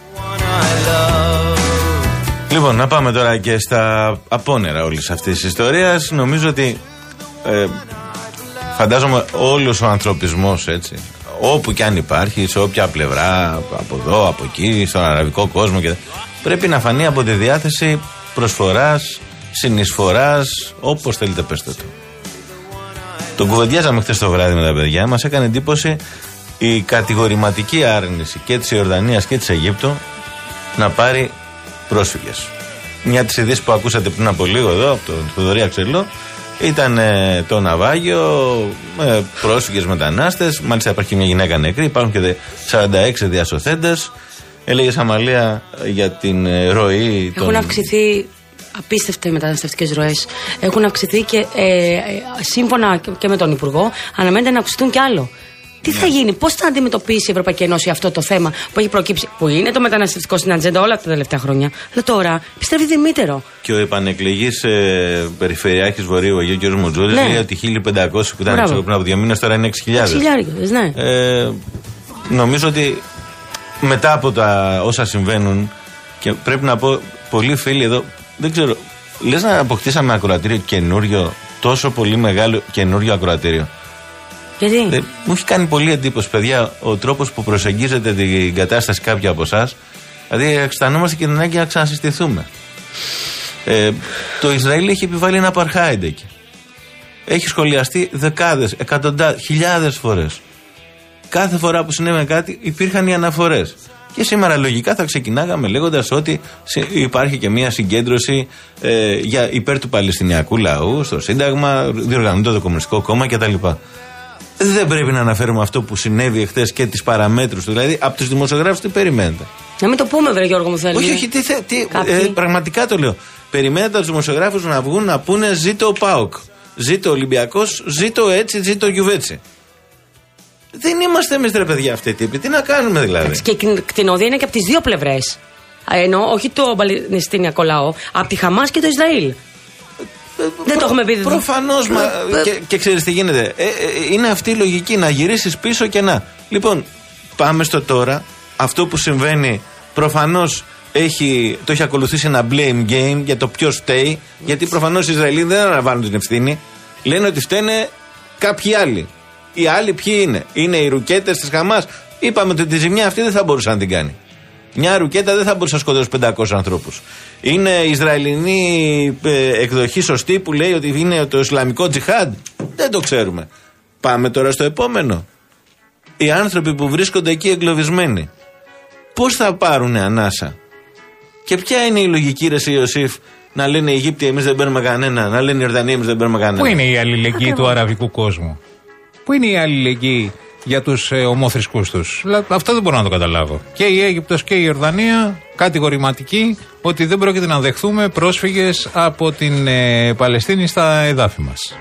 Λοιπόν, να πάμε τώρα και στα απόνερα όλης αυτής της ιστορίας. Νομίζω ότι ε, φαντάζομαι όλος ο ανθρωπισμός, έτσι, όπου και αν υπάρχει, σε όποια πλευρά, από εδώ, από εκεί, στον αραβικό κόσμο, και πρέπει να φανεί από τη διάθεση προσφοράς, συνεισφοράς, όπως θέλετε πέστε το. Τον κουβεντιάζαμε χθες το βράδυ με τα παιδιά, μας έκανε εντύπωση η κατηγορηματική άρνηση και της Ιορδανίας και της Αιγύπτου να πάρει πρόσφυγες. Μια της ειδήσεις που ακούσατε πριν από λίγο εδώ από τον Θοδωρή Αξελό ήταν ε, το ναυάγιο με πρόσφυγες μετανάστες. Μάλιστα υπάρχει μια γυναίκα νεκρή, υπάρχουν και σαράντα έξι διασωθέντες. Έλεγε Σαμαλία για την ε, ροή. Έχουν των... αυξηθεί απίστευτα οι μεταναστευτικές ροές. Έχουν αυξηθεί και ε, ε, σύμφωνα και με τον Υπουργό αναμένεται να αυξηθούν κι άλλο. Τι θα γίνει, πώς θα αντιμετωπίσει η Ευρωπαϊκή Ένωση αυτό το θέμα που έχει προκύψει, που είναι το μεταναστευτικό στην ατζέντα όλα τα τελευταία χρόνια. Αλλά τώρα πιστεύει Δημήτερο. Και ο επανεκλεγής ε, Περιφερειάρχης Βορείου Αιγαίου κ. Μουτζούρης ναι. λέει ότι χίλια πεντακόσιοι που ήταν πριν από δύο μήνες τώρα είναι έξι χιλιάδες. Ναι. Ε, νομίζω ότι μετά από τα όσα συμβαίνουν, και πρέπει να πω, πολλοί φίλοι εδώ, δεν ξέρω, λες να αποκτήσαμε ακροατήριο καινούριο, τόσο πολύ μεγάλο καινούριο ακροατήριο. Γιατί? Ε, μου έχει κάνει πολύ εντύπωση, παιδιά, ο τρόπος που προσεγγίζετε την κατάσταση κάποια από εσάς. Δηλαδή, αισθανόμαστε και την ανάγκη να ξανασυστηθούμε. Ε, το Ισραήλ έχει επιβάλει ένα apartheid εκεί. Έχει σχολιαστεί δεκάδες, εκατοντάδες, χιλιάδες φορές. Κάθε φορά που συνέβαινε κάτι υπήρχαν οι αναφορές. Και σήμερα λογικά θα ξεκινάγαμε λέγοντας ότι υπάρχει και μια συγκέντρωση ε, για υπέρ του Παλαιστινιακού λαού στο Σύνταγμα, διοργανώνει το Κομμουνιστικό Κόμμα κτλ. Δεν πρέπει να αναφέρουμε αυτό που συνέβη εχθές και τις παραμέτρους του. Δηλαδή, από τους δημοσιογράφους τι περιμένετε? Να μην το πούμε, βρε Γιώργο μου, θέλει. Όχι, όχι, τι, τι, ε, πραγματικά το λέω. Περιμένετε από τους δημοσιογράφους να βγουν να πούνε ζήτω ο ΠΑΟΚ, ζήτω ο Ολυμπιακός, ζήτω έτσι, ζήτω ο Γιουβέτσι. Δεν είμαστε εμείς, ρε παιδιά, αυτοί οι τύποι. Τι να κάνουμε δηλαδή? Και η κτηνόδια είναι και από τις δύο πλευρές. Ενώ όχι το Παλαιστινιακό λαό, από τη Χαμάς και το Ισραήλ. Δεν το έχουμε πει. Προφανώς. Μα, και, και ξέρεις τι γίνεται. Ε, ε, είναι αυτή η λογική, να γυρίσεις πίσω και να. Λοιπόν, πάμε στο τώρα. Αυτό που συμβαίνει προφανώς έχει, το έχει ακολουθήσει ένα blame game για το ποιος φταίει. Γιατί προφανώς οι Ισραηλοί δεν αναλαμβάνουν την ευθύνη. Λένε ότι φταίνε κάποιοι άλλοι. Οι άλλοι ποιοι είναι? Είναι οι ρουκέτες της Χαμάς. Είπαμε ότι τη ζημιά αυτή δεν θα μπορούσε να την κάνει. Μια ρουκέτα δεν θα μπορούσε να σκοτώσει πεντακόσιους ανθρώπους. Είναι η Ισραηλινή ε, εκδοχή σωστή που λέει ότι είναι το Ισλαμικό τζιχάντ? Δεν το ξέρουμε. Πάμε τώρα στο επόμενο. Οι άνθρωποι που βρίσκονται εκεί εγκλωβισμένοι, πώς θα πάρουν ανάσα? Και ποια είναι η λογική, ρε Ιωσήφ, Να λένε οι Αιγύπτιοι εμείς δεν παίρνουμε κανένα, να λένε οι Ιορδανοί εμείς δεν παίρνουμε κανένα. Πού είναι η αλληλεγγύη του αραβικού κόσμου? Πού είναι η αλληλεγγύη για τους ε, ομόθρησκούς τους? Αυτό δεν μπορώ να το καταλάβω. Και η Αίγυπτος και η Ιορδανία κατηγορηματικοί ότι δεν πρόκειται να δεχθούμε πρόσφυγες από την ε, Παλαιστίνη στα εδάφη μας.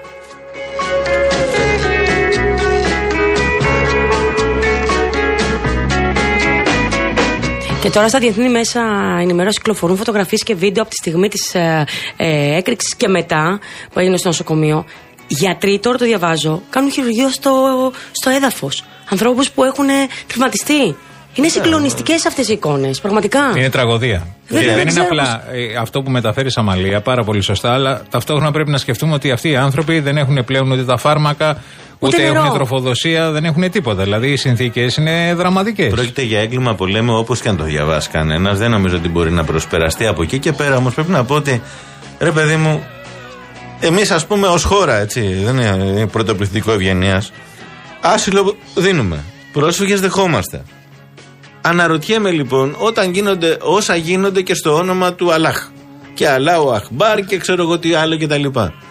Και τώρα στα διεθνή μέσα ενημέρωση κυκλοφορούν φωτογραφίες και βίντεο από τη στιγμή της ε, ε, έκρηξης και μετά που έγινε στο νοσοκομείο. Γιατροί, τώρα το διαβάζω, κάνουν χειρουργείο στο, στο έδαφος. Ανθρώπους που έχουν τραυματιστεί. Είναι συγκλονιστικές αυτές οι εικόνες, πραγματικά. Είναι τραγωδία. Δεν, δεν, δεν είναι απλά ε, αυτό που μεταφέρει Αμαλία, πάρα πολύ σωστά, αλλά ταυτόχρονα πρέπει να σκεφτούμε ότι αυτοί οι άνθρωποι δεν έχουν πλέον ούτε τα φάρμακα, ούτε, ούτε έχουν τροφοδοσία, δεν έχουν τίποτα. Δηλαδή οι συνθήκες είναι δραματικές. Πρόκειται για έγκλημα πολέμου, όπως και αν το διαβάσει κανένας. Δεν νομίζω ότι μπορεί να προσπεραστεί από εκεί και πέρα. Όμως πρέπει να πω ότι, ρε παιδί μου, εμείς ας πούμε ως χώρα, έτσι, δεν είναι πρωτοπληθυντικό ευγενίας, άσυλο δίνουμε. Πρόσφυγες δεχόμαστε. Αναρωτιέμαι λοιπόν, όταν γίνονται όσα γίνονται και στο όνομα του Αλάχ και Αλάου Αχμπάρ και ξέρω εγώ τι άλλο κτλ.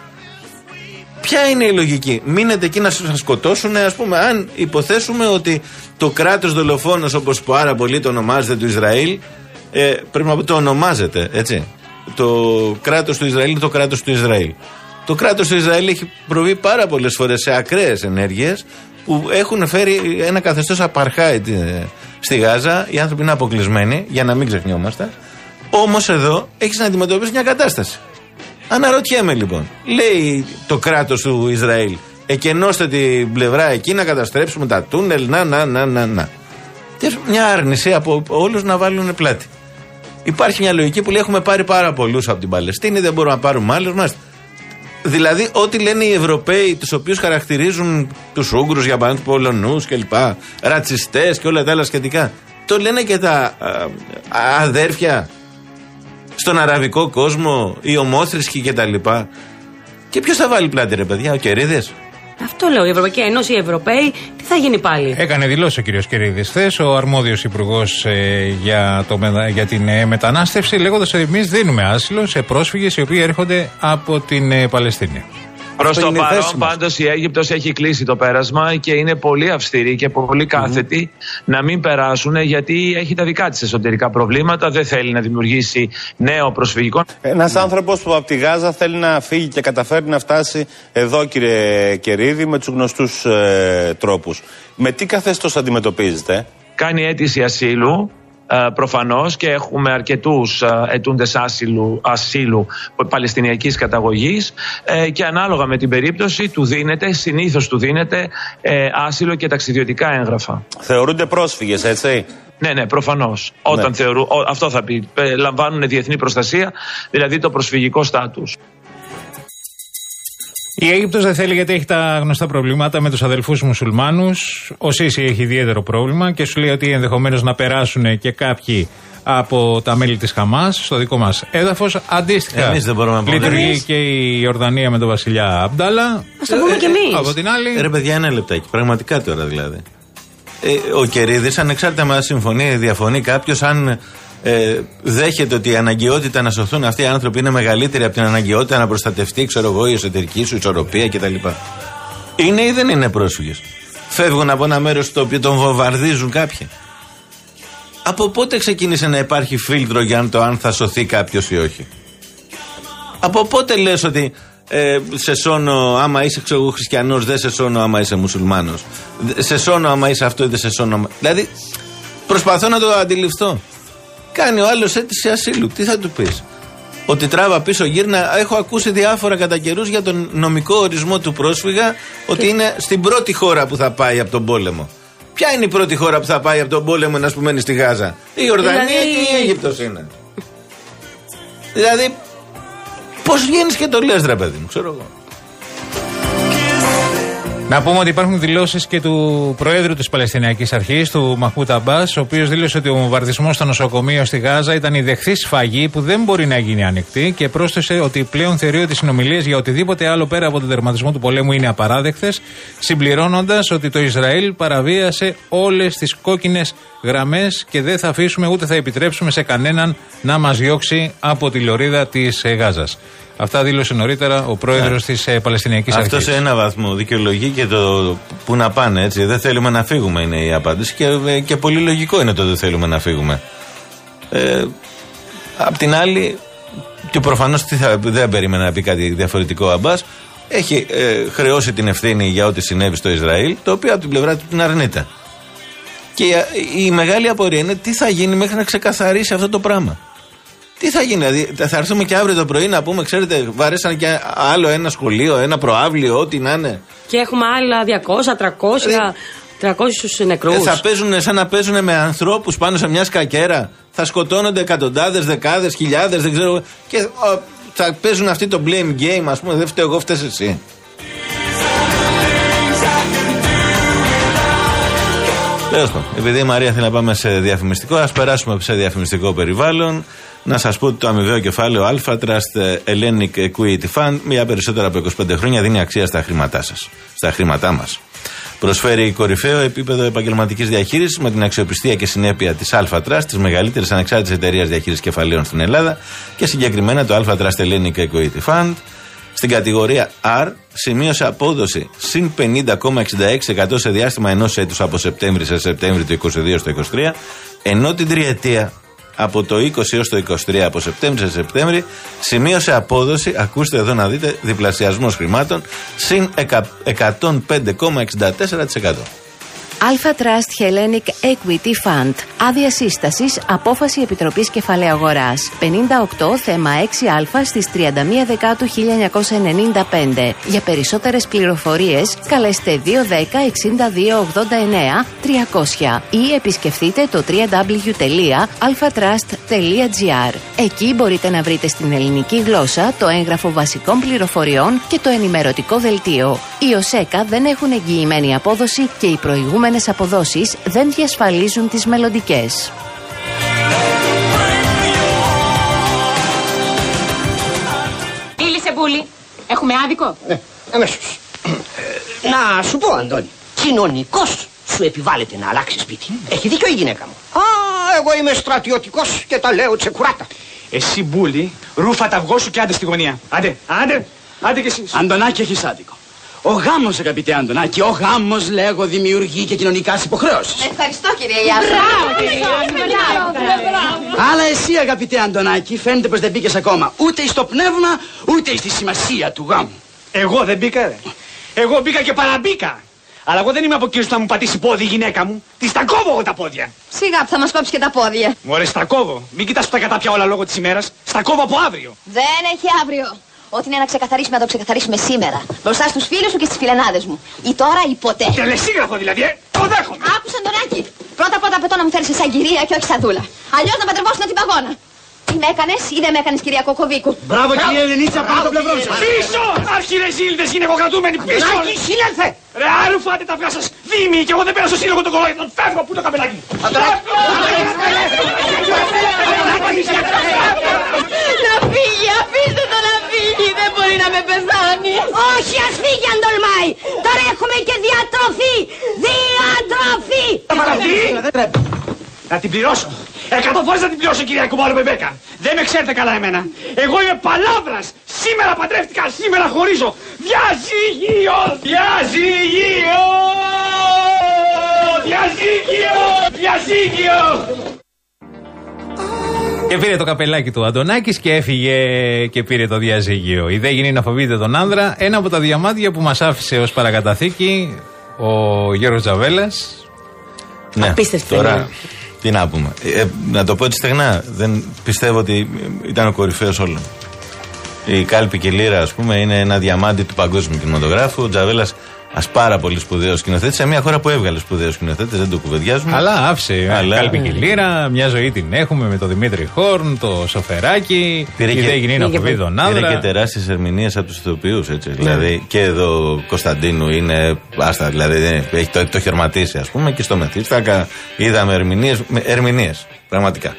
Ποια είναι η λογική? Μείνετε εκεί να σας σκοτώσουν, ας πούμε, αν υποθέσουμε ότι το κράτος δολοφόνος, όπως πάρα πολύ το ονομάζεται, του Ισραήλ, ε, πρέπει να πω το ονομάζεται, έτσι. Το κράτος του Ισραήλ είναι το κράτος του Ισραήλ. Το κράτος του Ισραήλ έχει προβεί πάρα πολλές φορές σε ακραίες ενέργειες που έχουν φέρει ένα καθεστώς απαρχάιτ στη Γάζα. Οι άνθρωποι είναι αποκλεισμένοι, για να μην ξεχνιόμαστε. Όμως εδώ έχεις να αντιμετωπίσεις μια κατάσταση. Αναρωτιέμαι λοιπόν, λέει το κράτος του Ισραήλ, εκενώστε την πλευρά εκεί να καταστρέψουμε τα τούνελ, να, να, να, να, να. Και μια άρνηση από όλους να βάλουν πλάτη. Υπάρχει μια λογική που λέει έχουμε πάρει πάρα πολλούς από την Παλαιστίνη, δεν μπορούμε να πάρουμε άλλους μας. Δηλαδή, ό,τι λένε οι Ευρωπαίοι, τους οποίους χαρακτηρίζουν τους Ούγγρους, για παράδειγμα, τους Πολωνούς κλπ., ρατσιστές και όλα τα άλλα σχετικά, το λένε και τα α, αδέρφια στον αραβικό κόσμο, οι ομόθρησκοι κτλ. Και, και ποιος θα βάλει πλάτη, ρε παιδιά, ο Κερίδης? Αυτό λέω, η Ευρωπαϊκή Ένωση, οι Ευρωπαίοι, τι θα γίνει πάλι? Έκανε δηλώσει ο κ. Κερίδης χθες, ο αρμόδιος υπουργός ε, για, το, για την ε, μετανάστευση, λέγοντας ότι εμείς δίνουμε άσυλο σε πρόσφυγες οι οποίοι έρχονται από την ε, Παλαιστίνη. Προς το παρόν, πάντως, η Αίγυπτος έχει κλείσει το πέρασμα και είναι πολύ αυστηρή και πολύ κάθετη mm-hmm. να μην περάσουν, γιατί έχει τα δικά της εσωτερικά προβλήματα. Δεν θέλει να δημιουργήσει νέο προσφυγικό. Ένας άνθρωπος που από τη Γάζα θέλει να φύγει και καταφέρει να φτάσει εδώ, κύριε Κερίδη, με τους γνωστούς ε, τρόπους. Με τι καθεστώς αντιμετωπίζετε? Κάνει αίτηση ασύλου. Uh, προφανώς, και έχουμε αρκετούς uh, αιτούντες ασύλου, ασύλου παλαιστινιακής καταγωγής uh, και ανάλογα με την περίπτωση του δίνεται, συνήθως του δίνεται uh, άσυλο και ταξιδιωτικά έγγραφα. Θεωρούνται πρόσφυγες, έτσι? Ναι, ναι, προφανώς. Ναι. Όταν θεωρούν, ό, αυτό θα πει, λαμβάνουν διεθνή προστασία, δηλαδή το προσφυγικό στάτους. Η Αίγυπτος δεν θέλει, γιατί έχει τα γνωστά προβλήματα με τους αδελφούς μουσουλμάνους. Ο Σίση έχει ιδιαίτερο πρόβλημα και σου λέει ότι ενδεχομένως να περάσουν και κάποιοι από τα μέλη της Χαμάς στο δικό μας έδαφος. Αντίστοιχα, εμείς δεν μπορούμε να λειτουργεί εμείς. και η Ιορδανία με τον βασιλιά Αμπντάλα. Ας το πούμε κι εμείς. Από την άλλη. Ρε παιδιά, ένα λεπτάκι. Πραγματικά τώρα δηλαδή. Ε, ο Κερίδης, ανεξάρτητα με αν συμφωνεί ή διαφωνεί κάποιος, αν ε, δέχεται ότι η αναγκαιότητα να σωθούν αυτοί οι άνθρωποι είναι μεγαλύτερη από την αναγκαιότητα να προστατευτεί, ξέρω εγώ, η εσωτερική σου ισορροπία κτλ. Είναι ή δεν είναι πρόσφυγες? Φεύγουν από ένα μέρος το οποίο τον βομβαρδίζουν κάποιοι. Από πότε ξεκίνησε να υπάρχει φίλτρο για το αν θα σωθεί κάποιος ή όχι? Από πότε λες ότι ε, σε σώνω άμα είσαι, ξέρω, χριστιανός, δεν σε σώνω άμα είσαι μουσουλμάνος, σε σώνω άμα είσαι αυτό ή δεν σε σώνω άμα... Δηλαδή προσπαθώ να το αντιληφθώ. Κάνει ο άλλος αίτηση ασύλου, τι θα του πεις? Ότι τράβα πίσω γύρνα? Έχω ακούσει διάφορα κατά καιρούς για τον νομικό ορισμό του πρόσφυγα, ότι είναι στην πρώτη χώρα που θα πάει από τον πόλεμο. Ποια είναι η πρώτη χώρα που θα πάει από τον πόλεμο να σου μένει στη Γάζα? Η Ιορδανία δηλαδή... και η Αίγυπτος είναι. Δηλαδή πώς βγαίνεις και το λες, ρε παιδί μου, ξέρω εγώ. Να πούμε ότι υπάρχουν δηλώσεις και του Προέδρου της Παλαιστινιακής Αρχής, του Μαχμούντ Αμπάς, ο οποίος δήλωσε ότι ο βομβαρδισμός στο νοσοκομείο στη Γάζα ήταν η δεχθή σφαγή που δεν μπορεί να γίνει ανεκτή και πρόσθεσε ότι πλέον θεωρεί ότι οι συνομιλίες για οτιδήποτε άλλο πέρα από τον τερματισμό του πολέμου είναι απαράδεκτες, συμπληρώνοντας ότι το Ισραήλ παραβίασε όλες τις κόκκινες γραμμές και δεν θα αφήσουμε ούτε θα επιτρέψουμε σε κανέναν να μας διώξει από τη λωρίδα της Γάζας. Αυτά δήλωσε νωρίτερα ο πρόεδρος yeah. της ε, Παλαιστινιακής Αρχής. Αυτό σε ένα βαθμό δικαιολογεί και το που να πάνε, έτσι. Δεν θέλουμε να φύγουμε είναι η απάντηση και, και πολύ λογικό είναι το δεν θέλουμε να φύγουμε. Ε, απ' την άλλη, και προφανώς δεν περίμενα να πει κάτι διαφορετικό ο Αμπάς, έχει ε, χρεώσει την ευθύνη για ό,τι συνέβη στο Ισραήλ, το οποίο από την πλευρά του την αρνείται. Και η, η μεγάλη απορία είναι τι θα γίνει μέχρι να ξεκαθαρίσει αυτό το πράγμα. Τι θα γίνει, δηλαδή θα έρθουμε και αύριο το πρωί να πούμε, ξέρετε, βαρέσαν και άλλο ένα σχολείο, ένα προαύλιο, ό,τι να είναι. Και έχουμε άλλα διακόσια, τριακόσια, τριακόσιους νεκρούς. Θα παίζουν σαν να παίζουν με ανθρώπους πάνω σε μια σκακέρα. Θα σκοτώνονται εκατοντάδες, δεκάδες, χιλιάδες, δεν ξέρω. Και ο, θα παίζουν αυτή το blame game, ας πούμε, δεν φταίω εγώ, φταίς εσύ. Τέλος πάντων, επειδή η Μαρία θέλει να πάμε σε διαφημιστικό, ας περάσουμε σε διαφημιστικό περιβάλλον. Να σας πω ότι το αμοιβαίο κεφάλαιο Alpha Trust Hellenic Equity Fund για περισσότερα από είκοσι πέντε χρόνια δίνει αξία στα χρήματά σας, στα χρήματά μας. Προσφέρει κορυφαίο επίπεδο επαγγελματικής διαχείρισης με την αξιοπιστία και συνέπεια της Alpha Trust, της μεγαλύτερης ανεξάρτητης εταιρείας διαχείρισης κεφαλαίων στην Ελλάδα και συγκεκριμένα το Alpha Trust Hellenic Equity Fund. Στην κατηγορία R σημείωσε απόδοση συν πενήντα κόμμα εξήντα έξι τοις εκατό σε διάστημα ενός έτους από Σεπτέμβρη σε Σεπτέμβρη του είκοσι δύο στο είκοσι τρία, ενώ την τριετία από το είκοσι έως το είκοσι τρία, από Σεπτέμβρη σε Σεπτέμβρη, σημείωσε απόδοση, ακούστε εδώ να δείτε, διπλασιασμός χρημάτων, συν εκατόν πέντε κόμμα εξήντα τέσσερα τοις εκατό. Alpha Trust Hellenic Equity Fund. Άδεια σύστασης, απόφαση Επιτροπής Κεφαλαίου Αγοράς. πενήντα οκτώ θέμα έξι α στις τριάντα μία Δεκάτου χίλια εννιακόσια ενενήντα πέντε. Για περισσότερες πληροφορίες καλέστε δύο δέκα εξήντα δύο ογδόντα εννέα τριακόσια ή επισκεφτείτε το double-u double-u double-u τελεία alphatrust τελεία gr. Εκεί μπορείτε να βρείτε στην ελληνική γλώσσα το έγγραφο βασικών πληροφοριών και το ενημερωτικό δελτίο. Οι ΟΣΕΚΑ δεν έχουν εγγυημένη απόδοση και οι προηγούμενες αποδόσεις δεν διασφαλίζουν τις μελλοντικές. Μίλησε, Μπούλη. Έχουμε άδικο. Ναι, αμέσως. Ε, να σου πω, Αντώνη, κοινωνικός σου επιβάλλεται να αλλάξει σπίτι. Έχει δίκιο η γυναίκα μου. Α, εγώ είμαι στρατιωτικός και τα λέω τσεκουράτα. Εσύ, Μπούλη, ρούφα τα αυγό σου και άντε στη γωνία. Άντε, άντε, άντε κι εσείς. Αντωνάκη, έχεις άδικο. Ο γάμος, αγαπητέ Αντωνάκη, ο γάμος, λέγω, δημιουργεί και κοινωνικές υποχρεώσεις. Ευχαριστώ, κύριε Ιάσο. Αλλά εσύ, αγαπητέ Αντωνάκη, φαίνεται πως δεν μπήκες ακόμα ούτε στο πνεύμα, ούτε στη σημασία του γάμου. Εγώ δεν μπήκα, ρε. Εγώ μπήκα και παραμπήκα. Αλλά εγώ δεν είμαι από εκείνους που θα μου πατήσει πόδι η γυναίκα μου. Τη τα κόβω εγώ τα πόδια. Σιγά που θα μας κόψει και τα πόδια. Μωρέ, στα κόβω. Μην κοιτάς που τα κατάπια όλα λόγω της ημέρας. Στα κόβω από αύριο. Δεν έχει αύριο. Ό,τι είναι να ξεκαθαρίσουμε, να το ξεκαθαρίσουμε σήμερα. Μπροστά στους φίλους σου και στις φιλενάδες μου. Ή τώρα ή ποτέ. Τελεσίγραφο δηλαδή, ε! Το δέχομαι! Άκουσα, Αντωνάκη. Πρώτα απ' όλα απαιτώ να μου φέρεις σαν κυρία και όχι σαν δούλα. Αλλιώς να παντρευόσουν την παγώνα. Τι με έκανες ή δεν με έκανες, κυρία Κοκοβίκου? Μπράβο, κυρία Ελενίτσα, πάνω το πλευρό σας. Πίσω! Αρχιρεζίλδες γυναικοκρατούμενοι, πίσω! Αντωνάκη, συνέλθε! Ρε, άρου φάτε τα αυγά σας! Δήμοι, και εγώ δεν πέρασα στο σύλλογο τον κολόγιο. Φεύγω, πού το καπελάκι! Να φύγει, αφήστε το να φύγει, δεν μπορεί να με πεθάνει. Όχι, ας φύγει αν τολμάει. Τώρα έχουμε και διατροφή. Διατροφή. Να την πληρώσω. Εκατό φορές να την πληρώσω, κυρία Κουμπάλο Μπεμπέκα. Δεν με ξέρετε καλά εμένα. Εγώ είμαι παλάβρας. Σήμερα παντρεύτηκα, σήμερα χωρίζω. Διαζύγιο, διαζύγιο, διαζύγιο, διαζύγιο. Και πήρε το καπελάκι του Αντωνάκης και έφυγε και πήρε το διαζύγιο. Η δε γίνει να φοβείται τον άνδρα. Ένα από τα διαμάντια που μας άφησε ως παρακαταθήκη ο Γιώργος Τζαβέλας. Ναι, απίστευτη. Τώρα, τι να πούμε. Ε, να το πω έτσι στεγνά. Δεν πιστεύω ότι ήταν ο κορυφαίος όλων. Η Κάλπη και η Λύρα, ας πούμε, είναι ένα διαμάντι του παγκόσμιου κινηματογράφου. Ο Τζαβέλας Ας πάρα πολύ σπουδαίο σκηνοθέτη σε μια χώρα που έβγαλε σπουδαίο σκηνοθέτη, δεν το κουβεντιάζουμε. Αλλά άφησε. Αλλά... Κάλπη και λύρα, μια ζωή την έχουμε με τον Δημήτρη Χόρν, το Σοφεράκι. Πήρε η και, Δέγινη είναι ο τον άντρα. Πήρε και τεράστιες ερμηνείες από τους ηθοποιούς. Ναι. Δηλαδή και εδώ Κωνσταντίνου είναι. Άστα, δηλαδή έχει το, το χερματίσει, ας πούμε, και στο Μεθύστακα είδαμε ερμηνείες. Πραγματικά.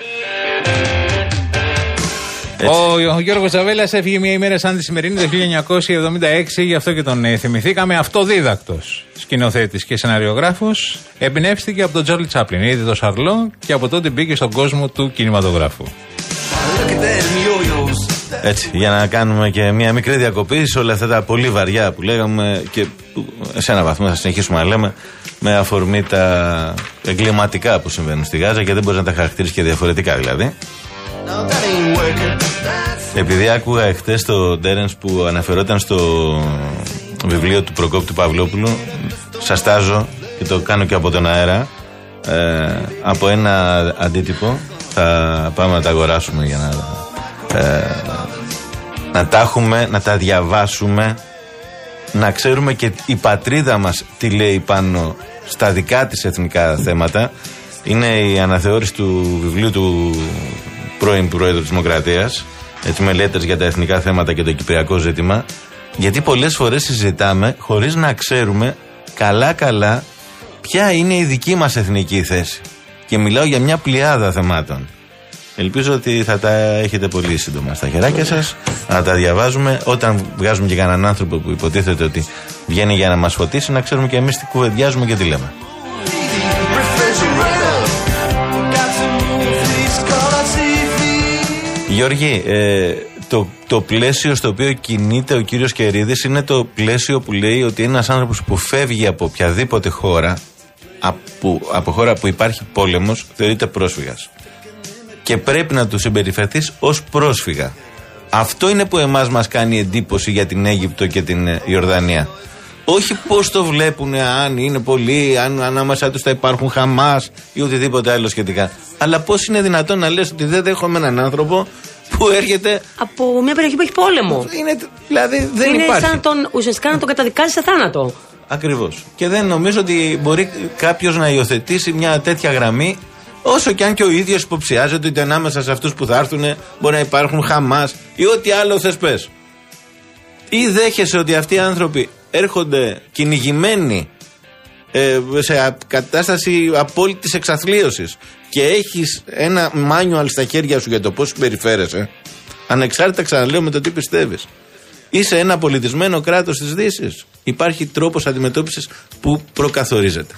Ο, ο Γιώργος Τζαβέλας έφυγε μια ημέρα σαν τη σημερινή το χίλια εννιακόσια εβδομήντα έξι, γι' αυτό και τον ε, θυμηθήκαμε. Αυτοδίδακτος σκηνοθέτης και σεναριογράφος, εμπνεύστηκε από τον Τζάρλι Τσάπλιν. Είδε το Σαρλό και από τότε μπήκε στον κόσμο του κινηματογράφου. Έτσι, για να κάνουμε και μια μικρή διακοπή σε όλα αυτά τα πολύ βαριά που λέγαμε και που σε έναν βαθμό θα συνεχίσουμε να λέμε, με αφορμή τα εγκληματικά που συμβαίνουν στη Γάζα, και δεν μπορεί να τα χαρακτηρίσει και διαφορετικά δηλαδή. Επειδή άκουγα εχθές το Ντέρενς που αναφερόταν στο βιβλίο του Προκόπη του Παυλόπουλου, σας τάζω και το κάνω και από τον αέρα, ε, από ένα αντίτυπο θα πάμε να τα αγοράσουμε για να, ε, να τα έχουμε, να τα διαβάσουμε, να ξέρουμε και η πατρίδα μας τι λέει πάνω στα δικά της εθνικά θέματα. Είναι η αναθεώρηση του βιβλίου του πρώην Πρόεδρου της Δημοκρατίας, έτσι, μελέτες για τα εθνικά θέματα και το κυπριακό ζήτημα, γιατί πολλές φορές συζητάμε χωρίς να ξέρουμε καλά-καλά ποια είναι η δική μας εθνική θέση. Και μιλάω για μια πλειάδα θεμάτων. Ελπίζω ότι θα τα έχετε πολύ σύντομα στα χεράκια σας, να τα διαβάζουμε. Όταν βγάζουμε και κανέναν άνθρωπο που υποτίθεται ότι βγαίνει για να μας φωτίσει, να ξέρουμε και εμείς τι κουβεντιάζουμε και τι λέμε. Γιώργη, ε, το, το πλαίσιο στο οποίο κινείται ο κύριος Κερίδης είναι το πλαίσιο που λέει ότι ένας άνθρωπος που φεύγει από οποιαδήποτε χώρα, από, από χώρα που υπάρχει πόλεμος, θεωρείται πρόσφυγας. Και πρέπει να του συμπεριφερθείς ως πρόσφυγα. Αυτό είναι που εμάς μας κάνει εντύπωση για την Αίγυπτο και την Ιορδανία. Όχι πώς το βλέπουν, αν είναι πολλοί, αν ανάμεσα τους θα υπάρχουν Χαμάς ή οτιδήποτε άλλο σχετικά. Αλλά πώς είναι δυνατόν να λες ότι δεν δέχομαι έναν άνθρωπο που έρχεται από μια περιοχή που έχει πόλεμο. Είναι, δηλαδή δεν είναι υπάρχει. Είναι σαν τον, ουσιαστικά να τον καταδικάζει σε θάνατο. Ακριβώς. Και δεν νομίζω ότι μπορεί κάποιος να υιοθετήσει μια τέτοια γραμμή, όσο και αν και ο ίδιος υποψιάζεται ότι ανάμεσα σε αυτούς που θα έρθουν μπορεί να υπάρχουν Χαμάς ή ό,τι άλλο θες πες. Ή δέχεσαι ότι αυτοί οι άνθρωποι έρχονται κυνηγημένοι ε, σε κατάσταση απόλυτης εξαθλίωσης και έχεις ένα manual στα χέρια σου για το πώς συμπεριφέρεσαι, ανεξάρτητα, ξαναλέω, με το τι πιστεύεις. Είσαι ένα πολιτισμένο κράτος της Δύσης. Υπάρχει τρόπος αντιμετώπισης που προκαθορίζεται.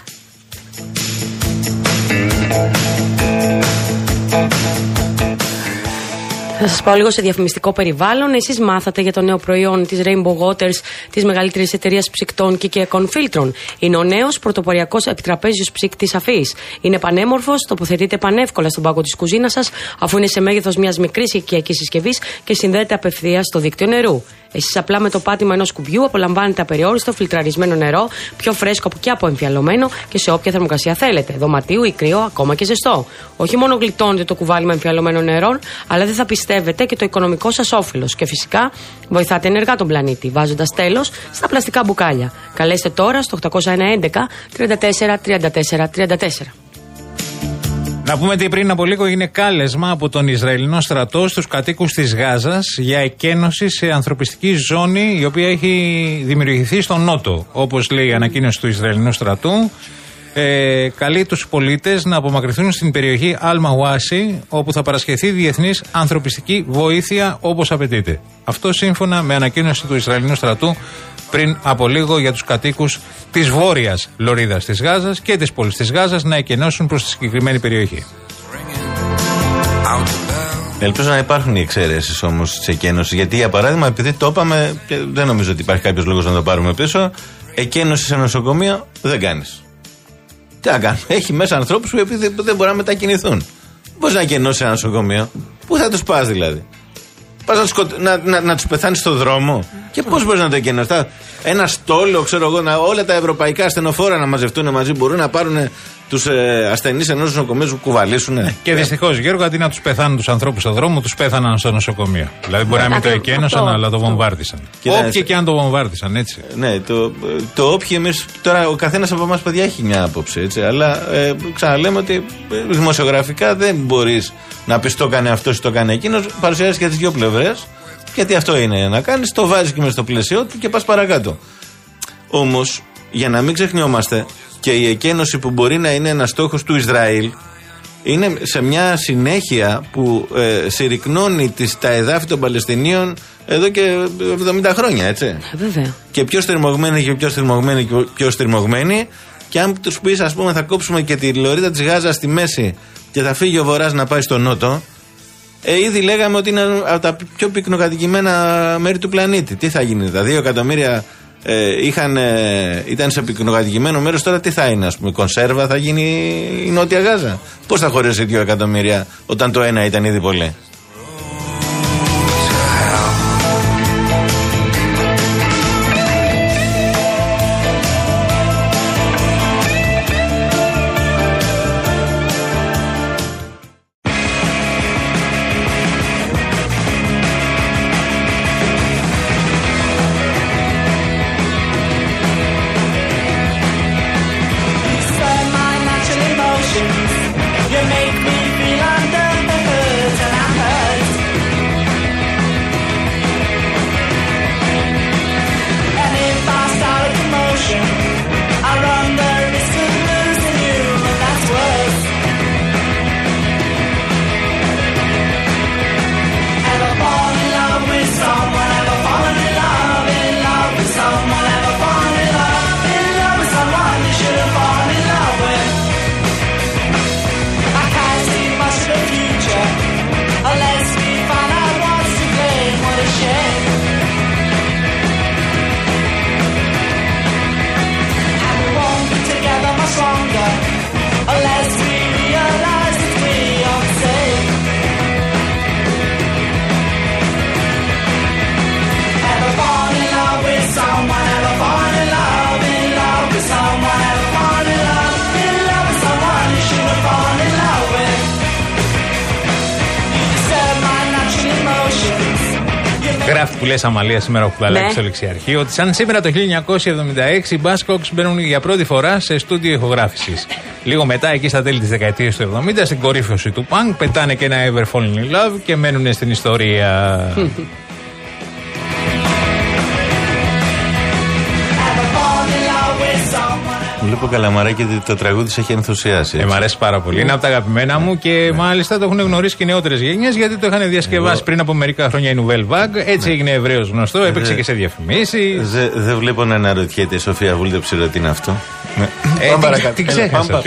Θα σας πάω λίγο σε διαφημιστικό περιβάλλον. Εσείς μάθατε για το νέο προϊόν της Rainbow Waters, της μεγαλύτερης εταιρείας ψυκτών και οικιακών φίλτρων. Είναι ο νέος πρωτοποριακός επιτραπέζιος ψύκτης αφής. Είναι πανέμορφος, τοποθετείται πανεύκολα στον πάγκο της κουζίνας σας, αφού είναι σε μέγεθος μιας μικρής οικιακής συσκευής και συνδέεται απευθείας στο δίκτυο νερού. Εσείς απλά με το πάτημα ενός κουμπιού απολαμβάνετε απεριόριστο φιλτραρισμένο νερό, πιο φρέσκο και αποεμφιαλωμένο και σε όποια θερμοκρασία θέλετε. Δωματίου ή κρύο, ακόμα και ζεστό. Όχι μόνο γλιτώνετε το κουβάλι με εμφιαλωμένο νερό, αλλά δεν θα πιστεύετε και το οικονομικό σας όφελος. Και φυσικά βοηθάτε ενεργά τον πλανήτη, βάζοντας τέλος στα πλαστικά μπουκάλια. Καλέστε τώρα στο οκτώ ένα ένα τριάντα τέσσερα τριάντα τέσσερα τριάντα τέσσερα. Να πούμε ότι πριν από λίγο είναι κάλεσμα από τον Ισραηλινό στρατό στους κατοίκους της Γάζας για εκένωση σε ανθρωπιστική ζώνη η οποία έχει δημιουργηθεί στον Νότο. Όπως λέει η ανακοίνωση του Ισραηλινού στρατού, ε, καλεί τους πολίτες να απομακρυνθούν στην περιοχή Αλ-Μαουάσι, όπου θα παρασχεθεί διεθνής ανθρωπιστική βοήθεια όπως απαιτείται. Αυτό σύμφωνα με ανακοίνωση του Ισραηλινού στρατού πριν από λίγο για τους κατοίκους της βόρειας λωρίδας της Γάζας και της πόλης της Γάζας να εκενώσουν προς τη συγκεκριμένη περιοχή. Ελπίζω να υπάρχουν οι εξαιρέσεις όμως της εκένωσης, γιατί για παράδειγμα, επειδή το είπαμε και δεν νομίζω ότι υπάρχει κάποιος λόγος να το πάρουμε πίσω, εκένωση σε νοσοκομείο δεν κάνεις. Τι να κάνουμε, έχει μέσα ανθρώπους που δεν μπορούν να μετακινηθούν. Πώς να εκενώσει ένα νοσοκομείο, πού θα τους πας δηλαδή? Πας να, σκοτ... να, να, να τους πεθάνεις στον δρόμο. Και πώς μπορείς να το εκενώσεις? Ένα στόλο, ξέρω εγώ, να, όλα τα ευρωπαϊκά ασθενοφόρα να μαζευτούν μαζί, μπορούν να πάρουν τους ε, ασθενείς ενός νοσοκομείου κουβαλήσουνε. Και δυστυχώς, Γιώργο, αντί να τους πεθάνουν τους ανθρώπους στον δρόμο, τους πέθαναν στο νοσοκομείο. Δηλαδή μπορεί να μην το εκένωσαν, αλλά το βομβάρτισαν. Όποιοι και αν το βομβάρτισαν, έτσι. Ναι, το, το όποιοι εμείς. Τώρα ο καθένας από εμάς, παιδιά, έχει μια άποψη, έτσι. Αλλά ε, ξαναλέμε ότι ε, δημοσιογραφικά δεν μπορείς να πεις το έκανε αυτός ή το έκανε εκείνος. Παρουσιάζεις και τις δύο πλευρές. Γιατί αυτό είναι να κάνεις, το βάζεις και μες στο πλαίσιο του και πας παρακάτω. Όμως, για να μην ξεχνιόμαστε, και η εκένωση που μπορεί να είναι ένας στόχος του Ισραήλ είναι σε μια συνέχεια που ε, συρρυκνώνει τις, τα εδάφη των Παλαιστινίων εδώ και εβδομήντα χρόνια, έτσι. Βέβαια. Και πιο στριμωγμένοι και πιο στριμωγμένοι και πιο στριμωγμένοι. Και αν τους πεις, ας πούμε, θα κόψουμε και τη λωρίδα της Γάζας στη μέση και θα φύγει ο Βορράς να πάει στο Νότο. Ε, ήδη λέγαμε ότι είναι από τα πιο πυκνοκατοικημένα μέρη του πλανήτη. Τι θα γίνει, τα δύο εκατομμύρια ε, είχαν, ε, ήταν σε πυκνοκατοικημένο μέρος, τώρα τι θα είναι, ας πούμε, κονσέρβα θα γίνει η Νότια Γάζα. Πώς θα χωρέσει δύο εκατομμύρια όταν το ένα ήταν ήδη πολύ. Γράφει που λες Αμαλία σήμερα ο Κουταλάκης ναι. στο Λεξιαρχείο ότι σαν σήμερα το χίλια εννιακόσια εβδομήντα έξι οι Buzzcocks μπαίνουν για πρώτη φορά σε στούντιο ηχογράφησης. Λίγο μετά, εκεί στα τέλη της δεκαετίας του εβδομήντα, στην κορύφωση του punk, πετάνε και ένα Ever Falling in Love και μένουν στην ιστορία. Βλέπω Καλαμαράκι ότι το τραγούδι σε έχει ενθουσιάσει. Ε, μ' αρέσει πάρα πολύ. Είναι από τα αγαπημένα μου και μάλιστα το έχουν γνωρίσει και οι νεότερες γενιές γιατί το είχαν διασκευάσει Εγώ... πριν από μερικά χρόνια η Nouvelle Vague. Έτσι ναι. έγινε ευρέως γνωστό, έπαιξε Δε... και σε διαφημίσεις. Δεν δε βλέπω να αναρωτιέται η Σοφία Βούλτεψη τι είναι αυτό. Ε, πάμε παρακάτω. Την ξέχασα.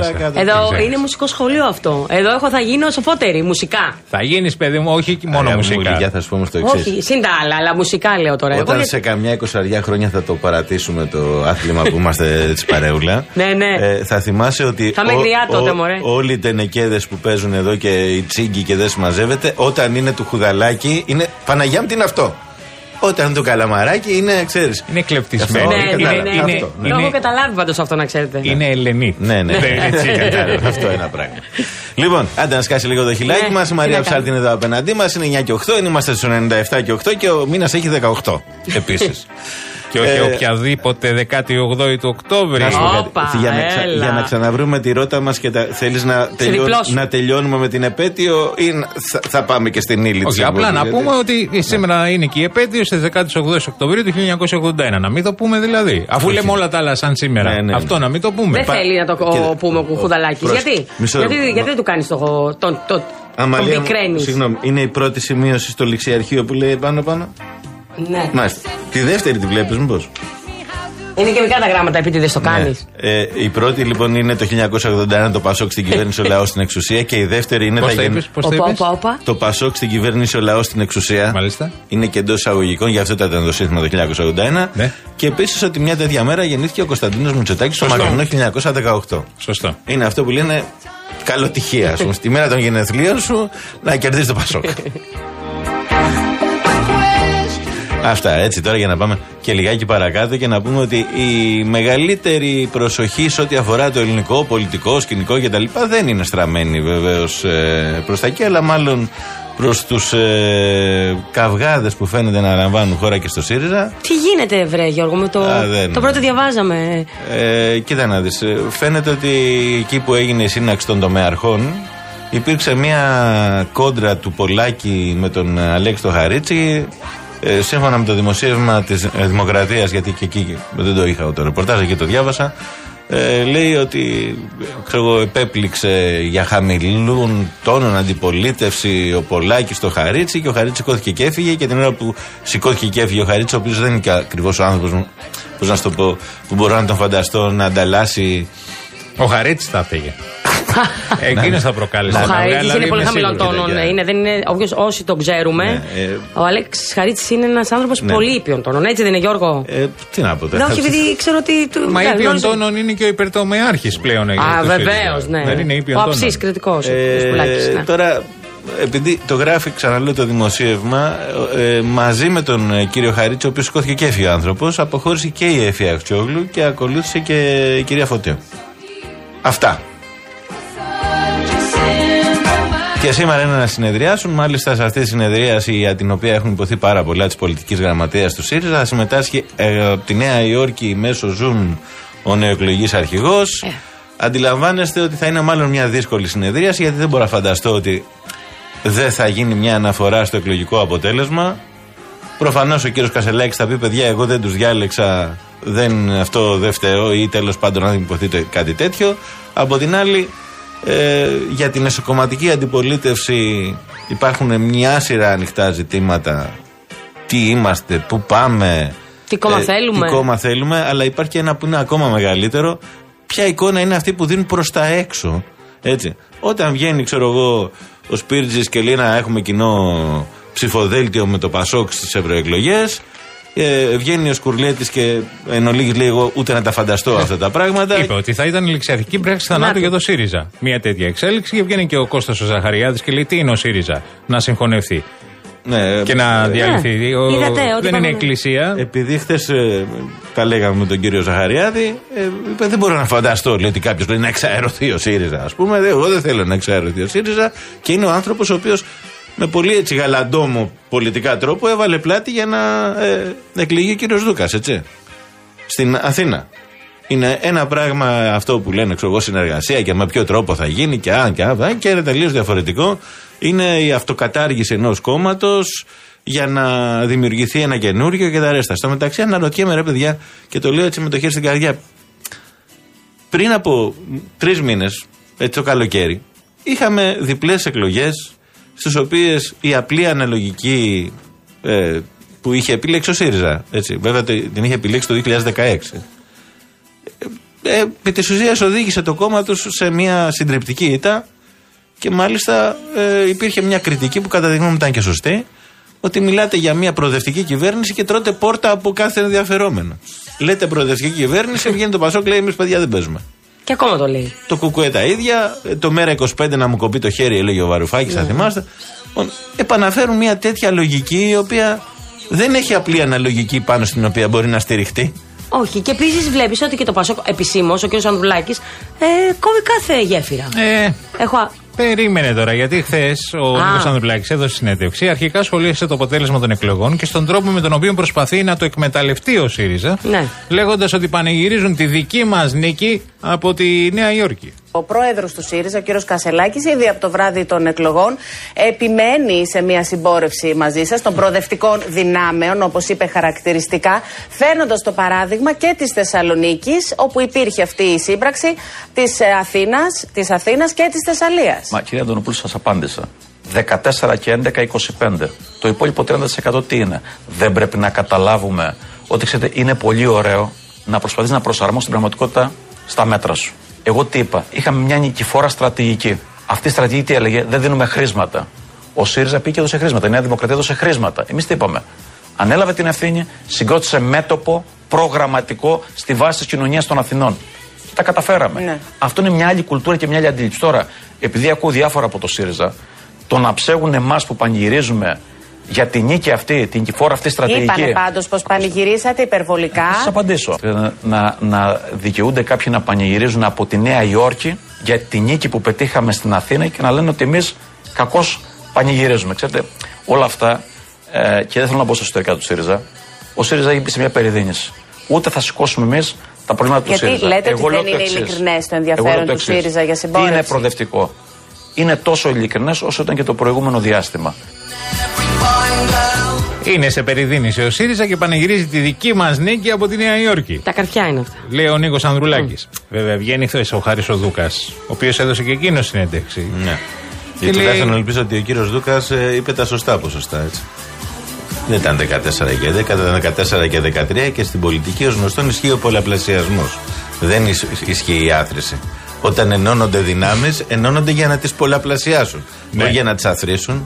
Εδώ είναι μουσικό σχολείο αυτό. Εδώ έχω θα γίνω σοφότερη, μουσικά. Θα γίνεις, παιδί μου, όχι μόνο μουσικά. Θα σου πούμε στο εξής. Όχι, συν τα άλλα, αλλά μουσικά λέω τώρα. Όταν σε καμιά εικοσαριά χρόνια θα το παρατήσουμε το άθλημα που είμαστε έτσι παρέουλα. Ναι, ναι. Ε, θα θυμάσαι ότι θα ο, τότε, ο, όλοι οι τενεκέδες που παίζουν εδώ και οι τσίγκοι και δεν συμμαζεύεται, όταν είναι του Χουδαλάκη, είναι Παναγιά μου τι είναι αυτό. Όταν το Καλαμαράκι είναι, ξέρεις. Είναι κλεπτισμένο. Ναι, ναι, ναι, ναι, ναι. Αυτό, ναι. Το έχω καταλάβει πάντως αυτό να ξέρετε. Είναι Ελενή. Ναι, ναι. Αυτό είναι ένα πράγμα. Λοιπόν, άντε να σκάσει λίγο το χιλάκι ναι, μας. Η Μαρία Ψάλτη είναι εδώ απέναντί μας. Είναι εννιά και οκτώ. Είμαστε στους ενενήντα επτά και οκτώ και ο μήνας έχει δεκαοκτώ επίσης. Και όχι ε, οποιαδήποτε δεκάτη όγδοη του Οκτώβρη. Όπα, για, να ξα, για να ξαναβρούμε τη ρότα μας και τα, θέλεις να, τελειώ, να τελειώνουμε με την επέτειο ή να, θα, θα πάμε και στην ύλη της. Όχι, απλά να πούμε ότι σήμερα είναι και η επέτειο στις δεκαοκτώ Οκτωβρίου του χίλια εννιακόσια ογδόντα ένα. Να μην το πούμε δηλαδή. Αφού όχι. λέμε όλα τα άλλα σαν σήμερα. Ναι, ναι, ναι. Αυτό να μην το πούμε. Δεν Πα... θέλει να το και... πούμε ο Χουδαλάκης. Γιατί? Γιατί, γιατί δεν του κάνεις το. το, το Αμαλία, συγγνώμη, είναι η πρώτη σημείωση στο ληξιαρχείο που λέει πάνω πάνω. Ναι. Μάλιστα. Τη δεύτερη τη βλέπεις μήπως? Είναι και μικρά τα γράμματα επειδή δεν το κάνεις. Ναι. Ε, η πρώτη λοιπόν είναι το χίλια εννιακόσια ογδόντα ένα το Πασόκ στην κυβέρνηση, ο λαός στην εξουσία. Και η δεύτερη είναι πώς τα είπες, πώς οπα, οπα, οπα. το Πασόκ στην κυβέρνηση, ο λαός στην εξουσία. Μάλιστα. Είναι και εντός εισαγωγικών, γι' αυτό ήταν το σύνθημα το χίλια εννιακόσια ογδόντα ένα. Ναι. Και επίσης ότι μια τέτοια μέρα γεννήθηκε ο Κωνσταντίνος Μητσοτάκης το μακρινό χίλια εννιακόσια δεκαοκτώ. Σωστό. Είναι αυτό που λένε καλοτυχία. Ας πούμε, στη μέρα των γενεθλίων σου να κερδίσει το Πασόκ. Αυτά, έτσι τώρα, για να πάμε και λιγάκι παρακάτω και να πούμε ότι η μεγαλύτερη προσοχή σε ό,τι αφορά το ελληνικό πολιτικό σκηνικό κτλ. Δεν είναι στραμμένη βεβαίως ε, προς τα εκεί, αλλά μάλλον προς τους ε, καυγάδες που φαίνεται να λαμβάνουν χώρα και στο ΣΥΡΙΖΑ. Τι γίνεται, βρε Γιώργο, με το, Α, δεν... το πρώτο διαβάζαμε. Ε, κοίτα να δεις, φαίνεται ότι εκεί που έγινε η σύναξη των τομεαρχών υπήρξε μια κόντρα του Πολάκη με τον Αλέξη τον Χαρίτση. Ε, σύμφωνα με το δημοσίευμα της Δημοκρατίας, γιατί και εκεί δεν το είχα το ρεπορτάζ, εκεί το διάβασα, ε, λέει ότι ξέρω, επέπληξε για χαμηλούν τόνων αντιπολίτευση ο Πολάκης στο Χαρίτσι και ο Χαρίτσι σηκώθηκε και έφυγε, και την ώρα που σηκώθηκε και έφυγε ο Χαρίτσι, ο οποίος δεν είναι και ακριβώς ο άνθρωπος, πώς να σου το πω, που μπορώ να τον φανταστώ να ανταλλάσσει. Ο Χαρίτσης θα έφυγε. Εκείνος θα προκάλεσε. Ο Χαρίτσης είναι πολύ χαμηλών τόνων. Είναι, δεν είναι, όποιος, όσοι τον ξέρουμε, ναι, ε, ο Αλέξης Χαρίτσης είναι ένας άνθρωπος ναι. πολύ ήπιων τόνων. Έτσι δεν είναι, Γιώργο? Ε, τι να πω τώρα. Όχι, επειδή ξέρω ότι. Μα ήπιων τόνων είναι και ο υπερτομεάρχης πλέον. Α, βεβαίως, ναι. Ο αψής κριτικός. Τώρα, επειδή το γράφει, ξαναλέω, το δημοσίευμα, ε, μαζί με τον κύριο Χαρίτση, ο οποίος σηκώθηκε και έφυγε ο άνθρωπος, αποχώρησε και η Εφη Αχτσιόγλου και ακολούθησε και η κυρία Φωτίου. Αυτά. Και σήμερα είναι να συνεδριάσουν. Μάλιστα, σε αυτή τη συνεδρίαση, για την οποία έχουν υποθεί πάρα πολλά της πολιτικής γραμματείας του ΣΥΡΙΖΑ, θα συμμετάσχει ε, από τη Νέα Υόρκη μέσω Zoom ο νεοεκλογής αρχηγός. Ε. Αντιλαμβάνεστε ότι θα είναι μάλλον μια δύσκολη συνεδρίαση, γιατί δεν μπορώ να φανταστώ ότι δεν θα γίνει μια αναφορά στο εκλογικό αποτέλεσμα. Προφανώς ο κύριος Κασελάκης θα πει: παιδιά, εγώ δεν τους διάλεξα, δεν, αυτό δεν φταίω, ή τέλος πάντων αν υποθεί κάτι τέτοιο. Από την άλλη, ε, για την εσωκομματική αντιπολίτευση υπάρχουν μια σειρά ανοιχτά ζητήματα. Τι είμαστε, πού πάμε, τι κόμμα ε, θέλουμε. Τι κόμμα θέλουμε, αλλά υπάρχει και ένα που είναι ακόμα μεγαλύτερο. Ποια εικόνα είναι αυτή που δίνουν προς τα έξω. Έτσι. Όταν βγαίνει, ξέρω εγώ, ο Σπίρτζης και λέει να έχουμε κοινό ψηφοδέλτιο με το Πασόκ στις ευρωεκλογές, ε, βγαίνει ο Σκουρλέτης και εν ολίγης λέει: εγώ ούτε να τα φανταστώ αυτά τα πράγματα. Είπε ότι θα ήταν ληξιαρχική πράξη θανάτου για το ΣΥΡΙΖΑ. Μια τέτοια εξέλιξη, και βγαίνει και ο Κώστας ο Ζαχαριάδης και λέει: τι είναι ο ΣΥΡΙΖΑ, να συγχωνευτεί. Ναι, και να διαλυθεί. Ναι. Ο... Είδατε, δεν είναι εκκλησία. Επειδή χθες ε, τα λέγαμε με τον κύριο Ζαχαριάδη, ε, είπε: δεν μπορώ να φανταστώ, λέει, ότι κάποιος λέει να εξαερωθεί ο ΣΥΡΙΖΑ. Ας πούμε, εγώ δεν θέλω να εξαερωθεί ο ΣΥΡΙΖΑ, και είναι ο άνθρωπος ο οποίος με πολύ έτσι γαλαντόμο πολιτικά τρόπο έβαλε πλάτη για να ε, εκλεγεί ο κύριος Δούκας, έτσι, στην Αθήνα. Είναι ένα πράγμα αυτό που λένε, ξέρω εγώ, συνεργασία και με ποιο τρόπο θα γίνει και αν και αν, και είναι τελείως διαφορετικό. Είναι η αυτοκατάργηση ενός κόμματος για να δημιουργηθεί ένα καινούριο και τα ρέστα. Στο μεταξύ, αναρωτιέμαι, ρε παιδιά, και το λέω έτσι με το χέρι στην καρδιά, πριν από τρεις μήνες, έτσι το καλοκαίρι, είχαμε διπλές εκλογές, στις οποίες η απλή αναλογική ε, που είχε επιλέξει ο ΣΥΡΙΖΑ, έτσι, βέβαια την είχε επιλέξει το δύο χιλιάδες δεκαέξι, ε, επί της ουσίας οδήγησε το κόμμα τους σε μια συντριπτική ήττα, και μάλιστα ε, υπήρχε μια κριτική που κατά τη γνώμη μου ήταν και σωστή, ότι μιλάτε για μια προοδευτική κυβέρνηση και τρώτε πόρτα από κάθε ενδιαφερόμενο. Λέτε προοδευτική κυβέρνηση, βγαίνει το Πασόκ, λέει: εμείς παιδιά δεν παίζουμε. Και ακόμα το λέει. Το Κουκουέ τα ίδια, το Μέρα είκοσι πέντε να μου κοπεί το χέρι, έλεγε ο Βαρουφάκης, θα θυμάστε. Επαναφέρουν μια τέτοια λογική, η οποία δεν έχει απλή αναλογική πάνω στην οποία μπορεί να στηριχτεί. Όχι, και επίσης βλέπεις ότι και το Πασόκ επισήμως, ο κ. Ανδρουλάκης, ε, κόβει κάθε γέφυρα. Ε, Έχω... Περίμενε τώρα, γιατί χθες ο Νίκος Ανδρουλάκης έδωσε συνέντευξη. Αρχικά σχολίασε το αποτέλεσμα των εκλογών και στον τρόπο με τον οποίο προσπαθεί να το εκμεταλλευτεί ο ΣΥΡΙΖΑ, ναι, λέγοντας ότι πανηγυρίζουν τη δική μας νίκη από τη Νέα Υόρκη. Ο πρόεδρος του ΣΥΡΙΖΑ, ο κ. Κασελάκης, ήδη από το βράδυ των εκλογών επιμένει σε μια συμπόρευση μαζί σας των προοδευτικών δυνάμεων, όπως είπε χαρακτηριστικά, φέρνοντας το παράδειγμα και της Θεσσαλονίκης, όπου υπήρχε αυτή η σύμπραξη, της Αθήνας, της Αθήνας και της Θεσσαλίας. Μα κυρία Αντωνοπούλου, σας απάντησα. δεκατέσσερα και έντεκα, είκοσι πέντε. Το υπόλοιπο τριάντα τοις εκατό τι είναι? Δεν πρέπει να καταλάβουμε ότι, ξέρετε, είναι πολύ ωραίο να προσπαθείς να προσαρμόσεις την πραγματικότητα στα μέτρα σου. Εγώ τι είπα? Είχαμε μια νικηφόρα στρατηγική. Αυτή η στρατηγική τι έλεγε? Δεν δίνουμε χρήματα. Ο ΣΥΡΙΖΑ πήγε και έδωσε χρήματα. Η Νέα Δημοκρατία έδωσε χρήματα. Εμείς τι είπαμε? Ανέλαβε την ευθύνη, συγκρότησε μέτωπο προγραμματικό στη βάση της κοινωνίας των Αθηνών. Τα καταφέραμε. Ναι. Αυτό είναι μια άλλη κουλτούρα και μια άλλη αντίληψη. Τώρα, επειδή ακούω διάφορα από το ΣΥΡΙΖΑ, το να ψέγουν εμάς που πανηγυρίζουμε για την νίκη αυτή, την κυφόρα αυτή στρατηγική. Είπανε πάντως πως πανηγυρίσατε υπερβολικά. Θα σας απαντήσω. Να, να, να δικαιούνται κάποιοι να πανηγυρίζουν από τη Νέα Υόρκη για τη νίκη που πετύχαμε στην Αθήνα και να λένε ότι εμείς κακώς πανηγυρίζουμε. Ξέρετε, όλα αυτά, ε, και δεν θέλω να μπω στα εσωτερικά του ΣΥΡΙΖΑ, ο ΣΥΡΙΖΑ έχει μπει σε μια περιδίνηση. Ούτε θα σηκώσουμε εμείς τα προβλήματα του ΣΥΡΙΖΑ. Γιατί λέτε Εγώ ότι δεν είναι ειλικρινές το ενδιαφέρον του ΣΥΡΙΖΑ για συμπόρευση. Είναι προοδευτικό. Είναι τόσο ειλικρινές όσο ήταν και το προηγούμενο διάστημα. Είναι σε περιδίνηση ο ΣΥΡΙΖΑ και πανηγυρίζει τη δική μας νίκη από τη Νέα Υόρκη. Τα καρφιά είναι αυτά. Λέει ο Νίκος Ανδρουλάκης. Mm. Βέβαια, βγαίνει χθες ο Χάρης ο Δούκας, ο οποίος έδωσε και εκείνο συνέντευξη. Ναι. Και, και τουλάχιστον λέει... ελπίζω ότι ο κύριος Δούκας ε, είπε τα σωστά ποσοστά, έτσι. Δεν ήταν δεκατέσσερα και δέκα, ήταν δεκατέσσερα και δεκατρία και στην πολιτική ως γνωστόν ισχύει ο πολλαπλασιασμός. Δεν ισχύει η άθρηση. Όταν ενώνονται δυνάμεις, ενώνονται για να τις πολλαπλασιάσουν. Ναι. Όχι για να τις αθροίσουν.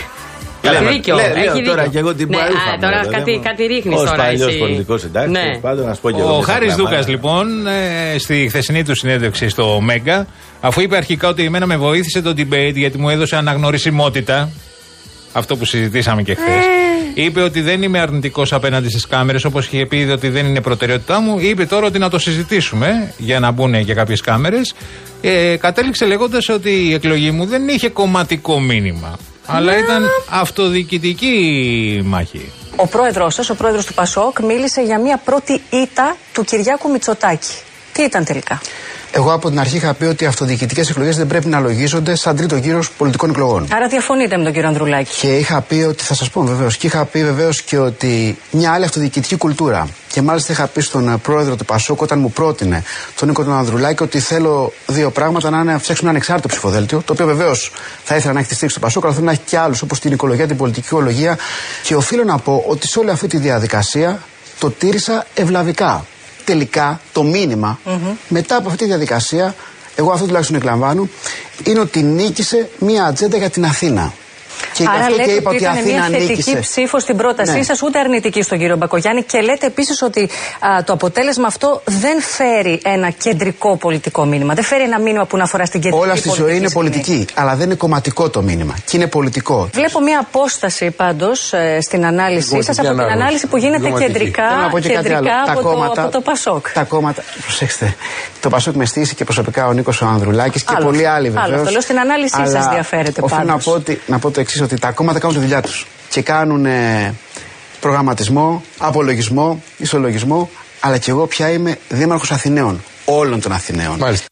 Έχει δίκιο. Λέω τώρα και εγώ την ναι, α, τώρα εδώ, κάτι, κάτι ρίχνεις τώρα. Ως παλιός πολιτικός συντάκτης, ναι. Πάντων, να πω και ο Χάρης Δούκας λοιπόν ε, στη χθεσινή του συνέντευξη στο Μέγκα, αφού είπε αρχικά ότι εμένα με βοήθησε το debate γιατί μου έδωσε αναγνωρισιμότητα, αυτό που συζητήσαμε και χθες, ε. είπε ότι δεν είμαι αρνητικός απέναντι στις κάμερες, όπως είχε πει ότι δεν είναι προτεραιότητά μου. Είπε τώρα ότι να το συζητήσουμε για να μπουν και κάποιες κάμερες. Ε, κατέληξε λέγοντας ότι η εκλογή μου δεν είχε κομματικό μήνυμα, αλλά ήταν αυτοδιοικητική μάχη. Ο πρόεδρος σας, ο πρόεδρος του Πασόκ, μίλησε για μια πρώτη ήττα του Κυριάκου Μητσοτάκη. Τι ήταν τελικά? Εγώ από την αρχή είχα πει ότι οι αυτοδιοικητικές εκλογές δεν πρέπει να λογίζονται σαν τρίτο γύρος πολιτικών εκλογών. Άρα διαφωνείτε με τον κύριο Ανδρουλάκη. Και είχα πει ότι, θα σας πω βεβαίως, και είχα πει βεβαίως και ότι μια άλλη αυτοδιοικητική κουλτούρα. Και μάλιστα είχα πει στον πρόεδρο του Πασόκ, όταν μου πρότεινε τον Νίκο τον Ανδρουλάκη, ότι θέλω δύο πράγματα: να, να φτιάξουμε ένα ανεξάρτητο ψηφοδέλτιο, το οποίο βεβαίως θα ήθελα να έχει τη στήριξη του Πασόκ, αλλά θέλω να έχει και άλλους, όπως την οικολογία, την πολιτική ολογία. Και οφείλω να πω ότι σε όλη αυτή τη διαδικασία το τήρησα ευλαβικά. Τελικά το μήνυμα mm-hmm. μετά από αυτή τη διαδικασία, εγώ αυτό τουλάχιστον εκλαμβάνω, είναι ότι νίκησε μία ατζέντα για την Αθήνα. Και άρα αυτό λέτε και είπα ότι, ότι ήταν Αθήνα μια θετική νίκησε. Ψήφο στην πρότασή ναι. σας, ούτε αρνητική στον κύριο Μπακογιάννη, και λέτε επίσης ότι α, το αποτέλεσμα αυτό δεν φέρει ένα κεντρικό πολιτικό μήνυμα. Δεν φέρει ένα μήνυμα που να αφορά στην κεντρική πολιτική. Όλα στη ζωή είναι πολιτική, αλλά δεν είναι κομματικό το μήνυμα. Και είναι πολιτικό. Βλέπω μια απόσταση πάντως ε, στην ανάλυση σας από την ανάλυση που γίνεται κεντρικά, κεντρικά από, κόμματα, το, από το Πασόκ. Τα κόμματα, προσέξτε, το Πασόκ με στήσει και προσωπικά ο Νίκος ο Ανδρουλάκης και άλλο, πολλοί άλλοι βεβαίως. Άλλο, το λέω στην ανάλυση σας διαφέρετε πάντως. Να πω το εξής, ότι τα κόμματα κάνουν τη δουλειά τους και κάνουν ε, προγραμματισμό, απολογισμό, ισολογισμό, αλλά και εγώ πια είμαι δήμαρχος Αθηναίων, όλων των Αθηναίων. Μάλιστα.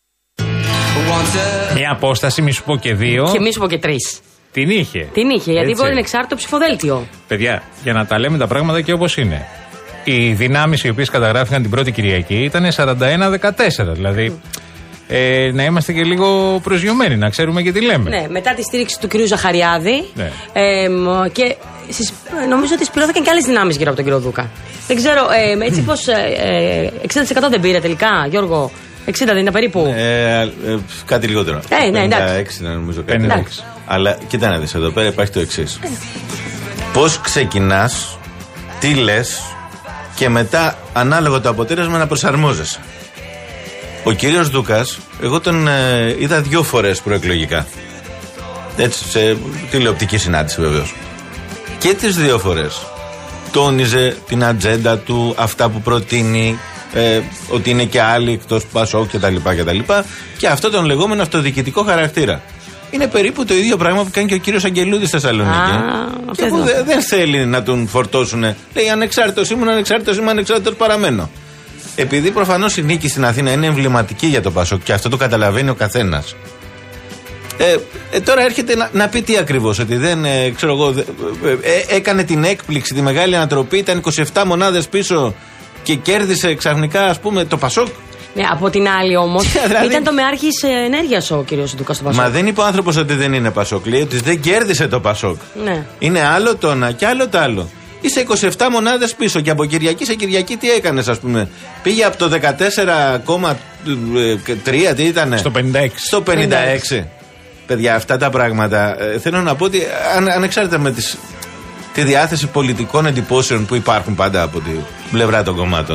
Μια απόσταση, μη σου πω και δύο. Και μη σου πω και τρεις. Την είχε. Την είχε, γιατί μπορεί να είναι εξάρτητο ψηφοδέλτιο. Παιδιά, για να τα λέμε τα πράγματα και όπως είναι. Οι δυνάμεις οι οποίες καταγράφηκαν την πρώτη Κυριακή ήταν σαράντα ένα δεκατέσσερα, δηλαδή. Ε, να είμαστε και λίγο προσγειωμένοι, να ξέρουμε και τι λέμε. Ναι, μετά τη στήριξη του κυρίου Ζαχαριάδη. Ναι. Ε, και στις, νομίζω ότι σπληρώθηκαν και άλλες δυνάμεις γύρω από τον κύριο Δούκα. Δεν ξέρω, ε, έτσι πως ε, εξήντα τοις εκατό δεν πήρε τελικά, Γιώργο. εξήντα δεν είναι περίπου. Ε, ε, κάτι λιγότερο. Ε, ναι, πενήντα έξι νομίζω κάτι. Εντάξει. Αλλά κοίτα να δεις, εδώ πέρα υπάρχει το εξής. Πώς ξεκινάς, τι λες και μετά ανάλογα το αποτέλεσμα να προσαρμόζεσαι. Ο κύριος Δούκας, εγώ τον ε, είδα δύο φορές προεκλογικά. Έτσι, σε τηλεοπτική συνάντηση βεβαίως. Και τις δύο φορές τόνιζε την ατζέντα του, αυτά που προτείνει, ε, ότι είναι και άλλοι εκτός Πασόκ κτλ. κτλ. Και αυτό τον λεγόμενο αυτοδιοικητικό χαρακτήρα. Είναι περίπου το ίδιο πράγμα που κάνει και ο κύριος Αγγελούδης στη Θεσσαλονίκη. Ah, και που δε, δεν θέλει να τον φορτώσουν. Λέει ανεξάρτητος ήμουν, ανεξάρτητος ήμουν, ανεξάρτητος παραμένω. Επειδή προφανώς η νίκη στην Αθήνα είναι εμβληματική για τον Πασόκ και αυτό το καταλαβαίνει ο καθένας. Ε, ε, τώρα έρχεται να, να πει τι ακριβώς, ότι δεν, ε, ξέρω εγώ, ε, ε, έκανε την έκπληξη, τη μεγάλη ανατροπή, ήταν είκοσι επτά μονάδες πίσω και κέρδισε ξαφνικά, ας πούμε, το Πασόκ. Ναι, από την άλλη όμως, δηλαδή, ήταν το μεάρχης ενέργειας ο κύριος Δούκας στο Πασόκ. Μα δεν είπε ο άνθρωπος ότι δεν είναι Πασόκ, λέει ότι δεν κέρδισε το Πασόκ. Ναι. Είναι άλλο το ένα και άλλο το άλλο. Είσαι είκοσι επτά μονάδες πίσω και από Κυριακή σε Κυριακή τι έκανες, ας πούμε. Πήγε από το δεκατέσσερα κόμμα τρία, τι ήτανε. Στο πενήντα έξι. Στο πενήντα έξι. Παιδιά, αυτά τα πράγματα ε, θέλω να πω ότι αν, ανεξάρτητα με τις, τη διάθεση πολιτικών εντυπώσεων που υπάρχουν πάντα από την πλευρά των κομμάτων,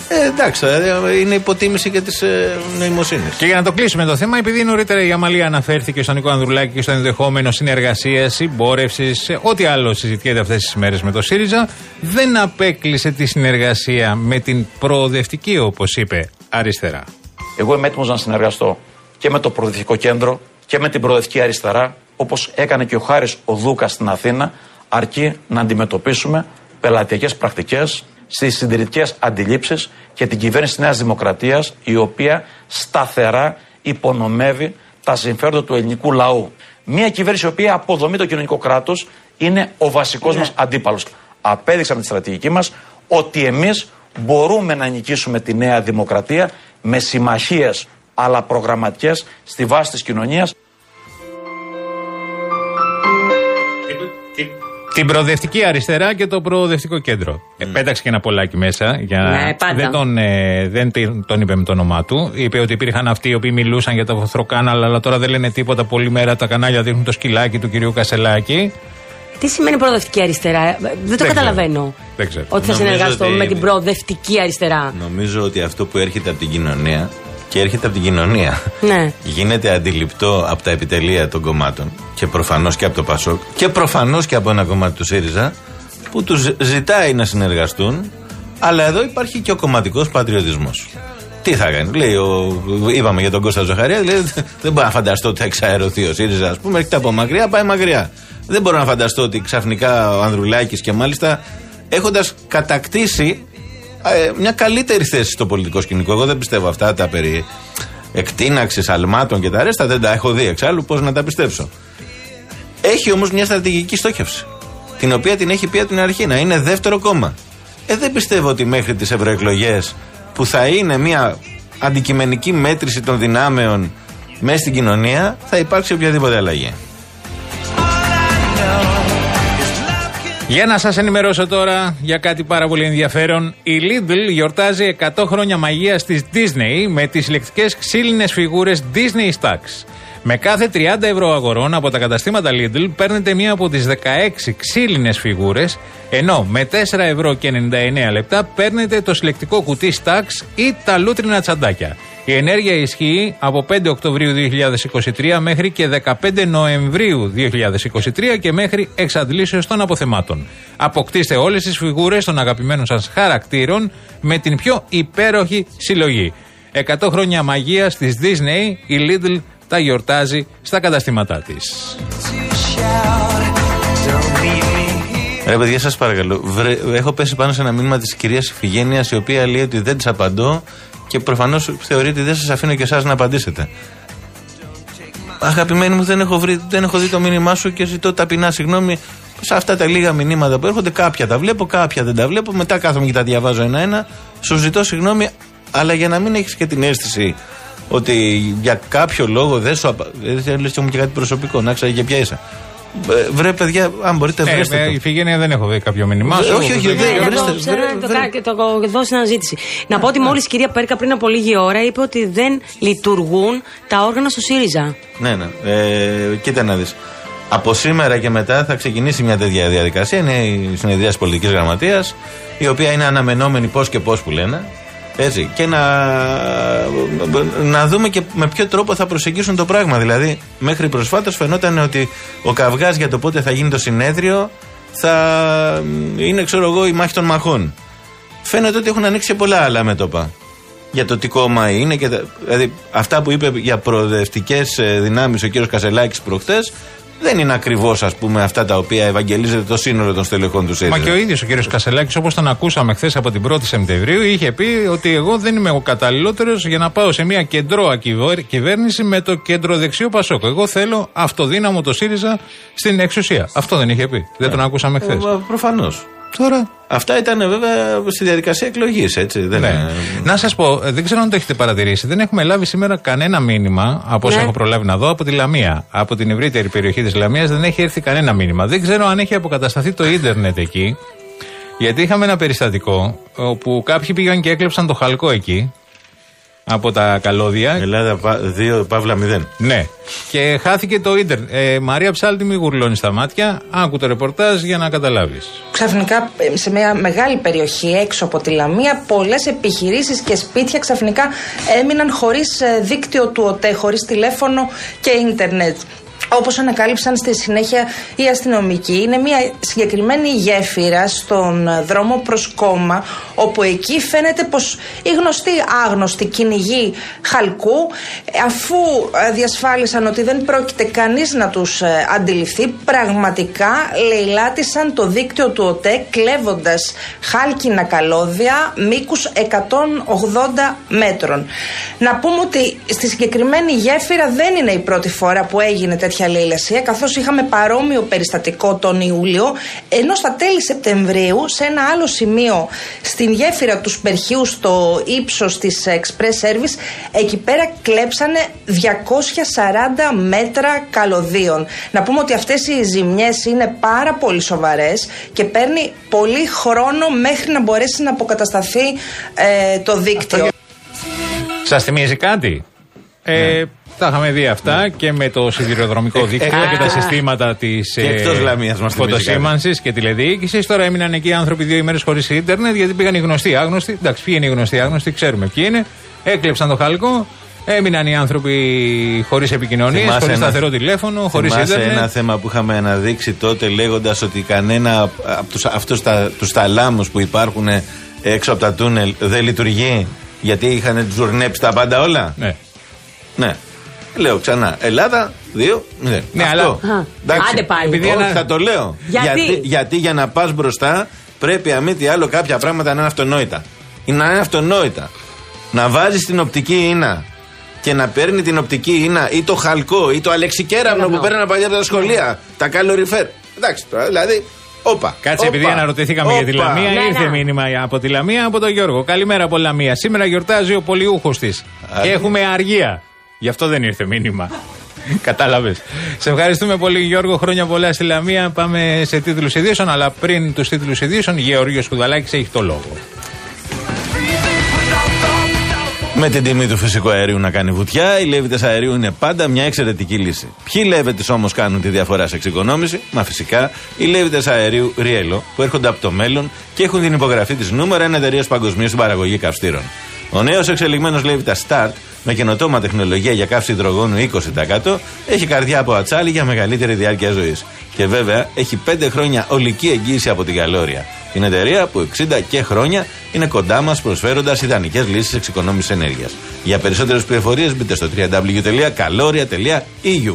Ε, εντάξει, είναι υποτίμηση και τη ε, νοημοσύνη. Και για να το κλείσουμε το θέμα, επειδή νωρίτερα η Αμαλία αναφέρθηκε στον Νικό Ανδρουλάκη και στο ενδεχόμενο συνεργασία, συμπόρευση, ό,τι άλλο συζητιέται αυτές τις μέρες με το ΣΥΡΙΖΑ, δεν απέκλεισε τη συνεργασία με την προοδευτική, όπως είπε, αριστερά. Εγώ είμαι έτοιμος να συνεργαστώ και με το Προοδευτικό Κέντρο και με την Προοδευτική Αριστερά, όπως έκανε και ο Χάρης ο Δούκας στην Αθήνα, αρκεί να αντιμετωπίσουμε πελατειακές πρακτικές, στις συντηρητικές αντιλήψεις και την κυβέρνηση της Νέας Δημοκρατίας, η οποία σταθερά υπονομεύει τα συμφέροντα του ελληνικού λαού. Μια κυβέρνηση η οποία αποδομεί το κοινωνικό κράτος είναι ο βασικός yeah. μας αντίπαλος. Απέδειξαμε τη στρατηγική μας ότι εμείς μπορούμε να νικήσουμε τη Νέα Δημοκρατία με συμμαχίες αλλά προγραμματικές στη βάση της κοινωνίας. Την Προοδευτική Αριστερά και το Προοδευτικό Κέντρο. Mm. Ε, πέταξε και ένα πολλάκι μέσα. Για... Ναι, δεν, τον, ε, δεν τον είπε με το όνομά του. Είπε ότι υπήρχαν αυτοί οι οποίοι μιλούσαν για τα βοθροκάναλα, αλλά τώρα δεν λένε τίποτα. Πολλή μέρα τα κανάλια δείχνουν το σκυλάκι του κυρίου Κασελάκη. Τι σημαίνει Προοδευτική Αριστερά, δεν το δεν καταλαβαίνω. Δεν ξέρω. Ότι θα συνεργαστώ ότι... με την Προοδευτική Αριστερά. Νομίζω ότι αυτό που έρχεται από την κοινωνία. Και έρχεται από την κοινωνία. Ναι. Γίνεται αντιληπτό από τα επιτελεία των κομμάτων και προφανώς και από το ΠΑΣΟΚ και προφανώς και από ένα κομμάτι του ΣΥΡΙΖΑ που τους ζητάει να συνεργαστούν, αλλά εδώ υπάρχει και ο κομματικός πατριωτισμός. Τι θα κάνει, λέει, ο, είπαμε για τον Κώστα Ζαχαρία, λέει, δεν μπορώ να φανταστώ ότι θα εξαερωθεί ο ΣΥΡΙΖΑ, ας πούμε, έρχεται από μακριά, πάει μακριά. Δεν μπορώ να φανταστώ ότι ξαφνικά ο Ανδρουλάκης και μάλιστα έχοντας κατακτήσει μια καλύτερη θέση στο πολιτικό σκηνικό. Εγώ δεν πιστεύω αυτά τα περί εκτείναξης, αλμάτων και τα αρέστα. Δεν τα έχω δει εξάλλου. Πώς να τα πιστέψω. Έχει όμως μια στρατηγική στόχευση. Την οποία την έχει πει από την αρχή να είναι δεύτερο κόμμα. Ε, δεν πιστεύω ότι μέχρι τις ευρωεκλογές που θα είναι μια αντικειμενική μέτρηση των δυνάμεων μέσα στην κοινωνία θα υπάρξει οποιαδήποτε αλλαγή. Για να σας ενημερώσω τώρα για κάτι πάρα πολύ ενδιαφέρον. Η Lidl γιορτάζει εκατό χρόνια μαγείας της Disney με τις συλλεκτικές ξύλινες φιγούρες Disney Stacks. Με κάθε τριάντα ευρώ αγορών από τα καταστήματα Lidl παίρνετε μία από τις δεκαέξι ξύλινες φιγούρες, ενώ με τέσσερα ευρώ και ενενήντα εννέα λεπτά παίρνετε το συλλεκτικό κουτί Stacks ή τα λούτρινα τσαντάκια. Η ενέργεια ισχύει από πέντε Οκτωβρίου δύο χιλιάδες είκοσι τρία μέχρι και δεκαπέντε Νοεμβρίου δύο χιλιάδες είκοσι τρία και μέχρι εξαντλήσεως των αποθεμάτων. Αποκτήστε όλες τις φιγούρες των αγαπημένων σας χαρακτήρων με την πιο υπέροχη συλλογή. εκατό χρόνια μαγείας της Disney, η Lidl τα γιορτάζει στα καταστήματά της. Ρε παιδιά, σας παρακαλώ, βρε, έχω πέσει πάνω σε ένα μήνυμα της κυρίας Ιφηγένειας, η οποία λέει ότι δεν της απαντώ και προφανώς θεωρεί ότι δεν σας αφήνω και εσάς να απαντήσετε. Αγαπημένοι μου, δεν έχω, βρει, δεν έχω δει το μήνυμά σου και ζητώ ταπεινά συγγνώμη. Σε αυτά τα λίγα μηνύματα που έρχονται, κάποια τα βλέπω, κάποια δεν τα βλέπω. Μετά κάθομαι και τα διαβάζω ένα-ένα. Σου ζητώ συγγνώμη, αλλά για να μην έχεις και την αίσθηση ότι για κάποιο λόγο δεν σου απαντήσω. Δεν λες και μου και κάτι προσωπικό, να ξέρει για ποια είσαι. Βρε παιδιά, αν μπορείτε, ε, βρέστε. Η Ιφηγένεια δεν έχω δει κάποιο μήνυμά σου. Όχι, όχι, δεν βρέστε. Το δώσει αναζήτηση. Να πω ότι μόλις η κυρία Πέρκα πριν από λίγη ώρα είπε ότι δεν λειτουργούν τα όργανα στο ΣΥΡΙΖΑ. Ναι, ναι. Ε, κοίτα να δεις. Από σήμερα και μετά θα ξεκινήσει μια τέτοια διαδικασία. Είναι η συνεδρίαση πολιτικής γραμματείας, η οποία είναι αναμενόμενη πώς και πώς που λένε. Έτσι. Και να, να δούμε και με ποιο τρόπο θα προσεγγίσουν το πράγμα. Δηλαδή, μέχρι προσφάτως φαινόταν ότι ο καυγάς για το πότε θα γίνει το συνέδριο θα είναι, ξέρω εγώ, η μάχη των μαχών. Φαίνεται ότι έχουν ανοίξει πολλά άλλα μέτωπα για το τι κόμμα είναι. Και τα, δηλαδή, αυτά που είπε για προοδευτικές δυνάμεις ο κύριος Κασελάκης προχτές δεν είναι ακριβώς, ας πούμε, αυτά τα οποία ευαγγελίζεται το σύνολο των στελεχών του ΣΥΡΙΖΑ. Μα και ο ίδιος ο κύριος Κασελάκης, όπως τον ακούσαμε χθες από την πρώτη Σεπτεμβρίου, είχε πει ότι εγώ δεν είμαι ο καταλληλότερος για να πάω σε μια κεντρώα κυβέρνηση με το κεντροδεξιό Πασόκ. Εγώ θέλω αυτοδύναμο το ΣΥΡΙΖΑ στην εξουσία. Αυτό δεν είχε πει. Δεν τον ακούσαμε χθες. Προφανώς. Τώρα. Αυτά ήταν βέβαια στη διαδικασία εκλογής, έτσι. Δεν ναι. είναι... Να σας πω, δεν ξέρω αν το έχετε παρατηρήσει, δεν έχουμε λάβει σήμερα κανένα μήνυμα, από όσο ναι. έχω προλάβει να δω, από τη Λαμία. Από την ευρύτερη περιοχή της Λαμίας δεν έχει έρθει κανένα μήνυμα. Δεν ξέρω αν έχει αποκατασταθεί το ίντερνετ εκεί, γιατί είχαμε ένα περιστατικό όπου κάποιοι πήγαν και έκλεψαν το χαλκό εκεί από τα καλώδια. Ελλάδα δύο Παύλα μηδέν. Ναι. Και χάθηκε το ίντερνετ. Ε, Μαρία Ψάλτη, μη γουρλώνει στα μάτια. Άκου το ρεπορτάζ για να καταλάβεις. Ξαφνικά σε μια μεγάλη περιοχή έξω από τη Λαμία, πολλές επιχειρήσεις και σπίτια ξαφνικά έμειναν χωρίς δίκτυο του ΟΤΕ, χωρίς τηλέφωνο και ίντερνετ. Όπως ανακάλυψαν στη συνέχεια οι αστυνομικοί, είναι μια συγκεκριμένη γέφυρα στον δρόμο προς Κόμμα, όπου εκεί φαίνεται πως οι γνωστοί άγνωστοι κυνηγοί χαλκού, αφού διασφάλισαν ότι δεν πρόκειται κανείς να τους αντιληφθεί, πραγματικά λαιλάτισαν το δίκτυο του ΟΤΕ, κλέβοντας χάλκινα καλώδια μήκους εκατόν ογδόντα μέτρων. Να πούμε ότι στη συγκεκριμένη γέφυρα δεν είναι η πρώτη φορά που έγινε τέτοια λαιλασία, καθώς είχαμε παρόμοιο περιστατικό τον Ιούλιο, ενώ στα τέλη Σεπτεμβρίου σε ένα άλλο σημείο στην γέφυρα του Σπερχείου στο ύψος της Express Service, εκεί πέρα κλέψανε διακόσια σαράντα μέτρα καλωδίων. Να πούμε ότι αυτές οι ζημιές είναι πάρα πολύ σοβαρές και παίρνει πολύ χρόνο μέχρι να μπορέσει να αποκατασταθεί ε, το δίκτυο. Σας θυμίζει κάτι? Ε, ναι. Τα είχαμε δει αυτά ναι. και με το σιδηροδρομικό ε, δίκτυο ε, και τα συστήματα της φωτοσήμανσης και τηλεδιοίκησης. Τώρα έμειναν εκεί οι άνθρωποι δύο ημέρες χωρίς ίντερνετ, γιατί πήγαν οι γνωστοί άγνωστοι. Εντάξει, ποιοι είναι οι γνωστοί άγνωστοι, ξέρουμε ποιοι είναι. Έκλεψαν το χαλκό. Έμειναν οι άνθρωποι χωρίς επικοινωνίες, χωρίς σταθερό τηλέφωνο, χωρίς ίντερνετ. Θυμάσαι ένα θέμα που είχαμε αναδείξει τότε, λέγοντας ότι κανένα από τους, αυτούς τα, τους ταλάμους που υπάρχουν έξω από τα τούνελ δεν λειτουργεί, γιατί είχαν ζουρνέψει τα πάντα όλα. Ναι. Ναι. Λέω ξανά, Ελλάδα δύο μηδέν. Ναι, αυτό. Αλλά. Εντάξει, άντε πάλι. Όχι, να... θα το λέω. Γιατί? Γιατί, γιατί για να πας μπροστά πρέπει αν μη τι άλλο κάποια πράγματα να είναι αυτονόητα. Να είναι αυτονόητα. Να βάζεις την οπτική ίνα και να παίρνει την οπτική ίνα ή το χαλκό ή το αλεξικέραμνο που παίρναν παλιά από τα σχολεία. Τα καλοριφέρ. Εντάξει τώρα, δηλαδή. Όπα. Κάτσε, επειδή αναρωτηθήκαμε για τη Λαμία, ναι, ήρθε ναι. μήνυμα από τη Λαμία από τον Γιώργο. Καλημέρα από Λαμία. Σήμερα γιορτάζει ο πολιούχος της. Και έχουμε αργία. Γι' αυτό δεν ήρθε μήνυμα. Κατάλαβες. Σε ευχαριστούμε πολύ, Γιώργο. Χρόνια πολλά στη Λαμία. Πάμε σε τίτλους ειδήσεων. Αλλά πριν τους τίτλους ειδήσεων, Γεωργίος Κουδαλάκης έχει το λόγο. Με την τιμή του φυσικού αερίου να κάνει βουτιά, οι λέβητες αερίου είναι πάντα μια εξαιρετική λύση. Ποιοι λέβητες όμως κάνουν τη διαφορά σε εξοικονόμηση? Μα φυσικά οι λέβητες αερίου Riello, που έρχονται από το μέλλον και έχουν την υπογραφή της νούμερο ένα εταιρείας παγκοσμίως στην παραγωγή καυστήρων. Ο νέος εξελιγμένος λέβητας Start, με καινοτόμα τεχνολογία για καύση υδρογόνου είκοσι τοις εκατό, έχει καρδιά από ατσάλι για μεγαλύτερη διάρκεια ζωής. Και βέβαια έχει πέντε χρόνια ολική εγγύηση από την Galloria, την εταιρεία που εξήντα και χρόνια είναι κοντά μας, προσφέροντας ιδανικές λύσεις εξοικονόμησης ενέργειας. Για περισσότερες πληροφορίες μπείτε στο double-u double-u double-u τελεία galloria τελεία e u.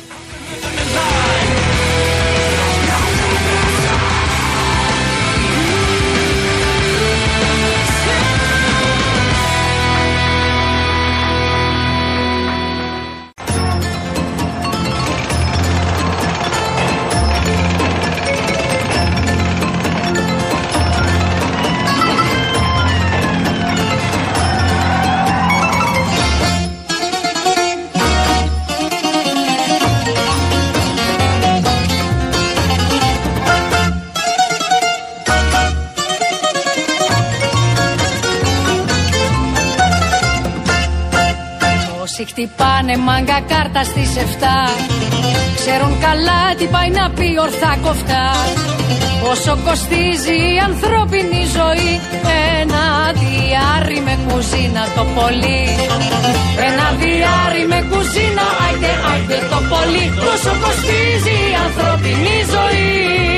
Χτυπάνε μάγκα κάρτα στις εφτά. Ξέρουν καλά τι πάει να πει ορθά κοφτά. Πόσο κοστίζει η ανθρώπινη ζωή. Ένα διάρρη με κουζίνα το πολύ. Ένα διάρρη με κουζίνα, άιτε άιτε το πολύ. Πόσο κοστίζει η ανθρώπινη ζωή.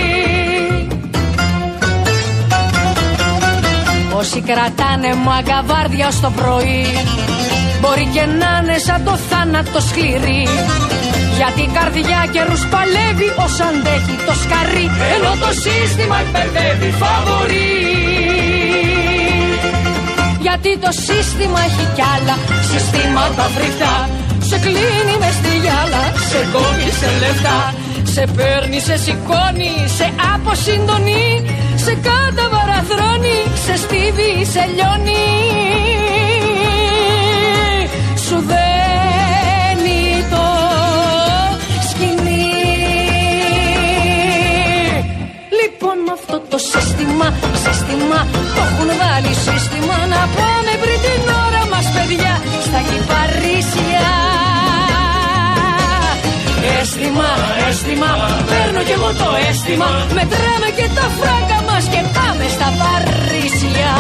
Όσοι κρατάνε μάγκα βάρδια ως το πρωί, μπορεί και να είναι σαν το θάνατο σκληρή. Γιατί η καρδιά καιρούς παλεύει όσο αντέχει το σκαρί. Ενώ το σύστημα εκπαιδεύει φαβορί. Γιατί το σύστημα έχει κι άλλα συστήματα φρικτά. Σε κλείνει μες στη γυάλα, σε κόβει σε λεφτά. Σε παίρνει, σε σηκώνει, σε αποσυντονεί. Σε καταβαραθρωώνει, σε στίβει, σε λιώνει. Σου δένει το σκηνή. Λοιπόν με αυτό το σύστημα, σύστημα, το έχουν βάλει σύστημα. Να πάμε πριν την ώρα μας παιδιά. κι Παρίσια. Αίσθημα, αίσθημα, παίρνω κι εγώ το αίσθημα. Μετράμε και τα φράγκα μας και πάμε στα Παρίσια.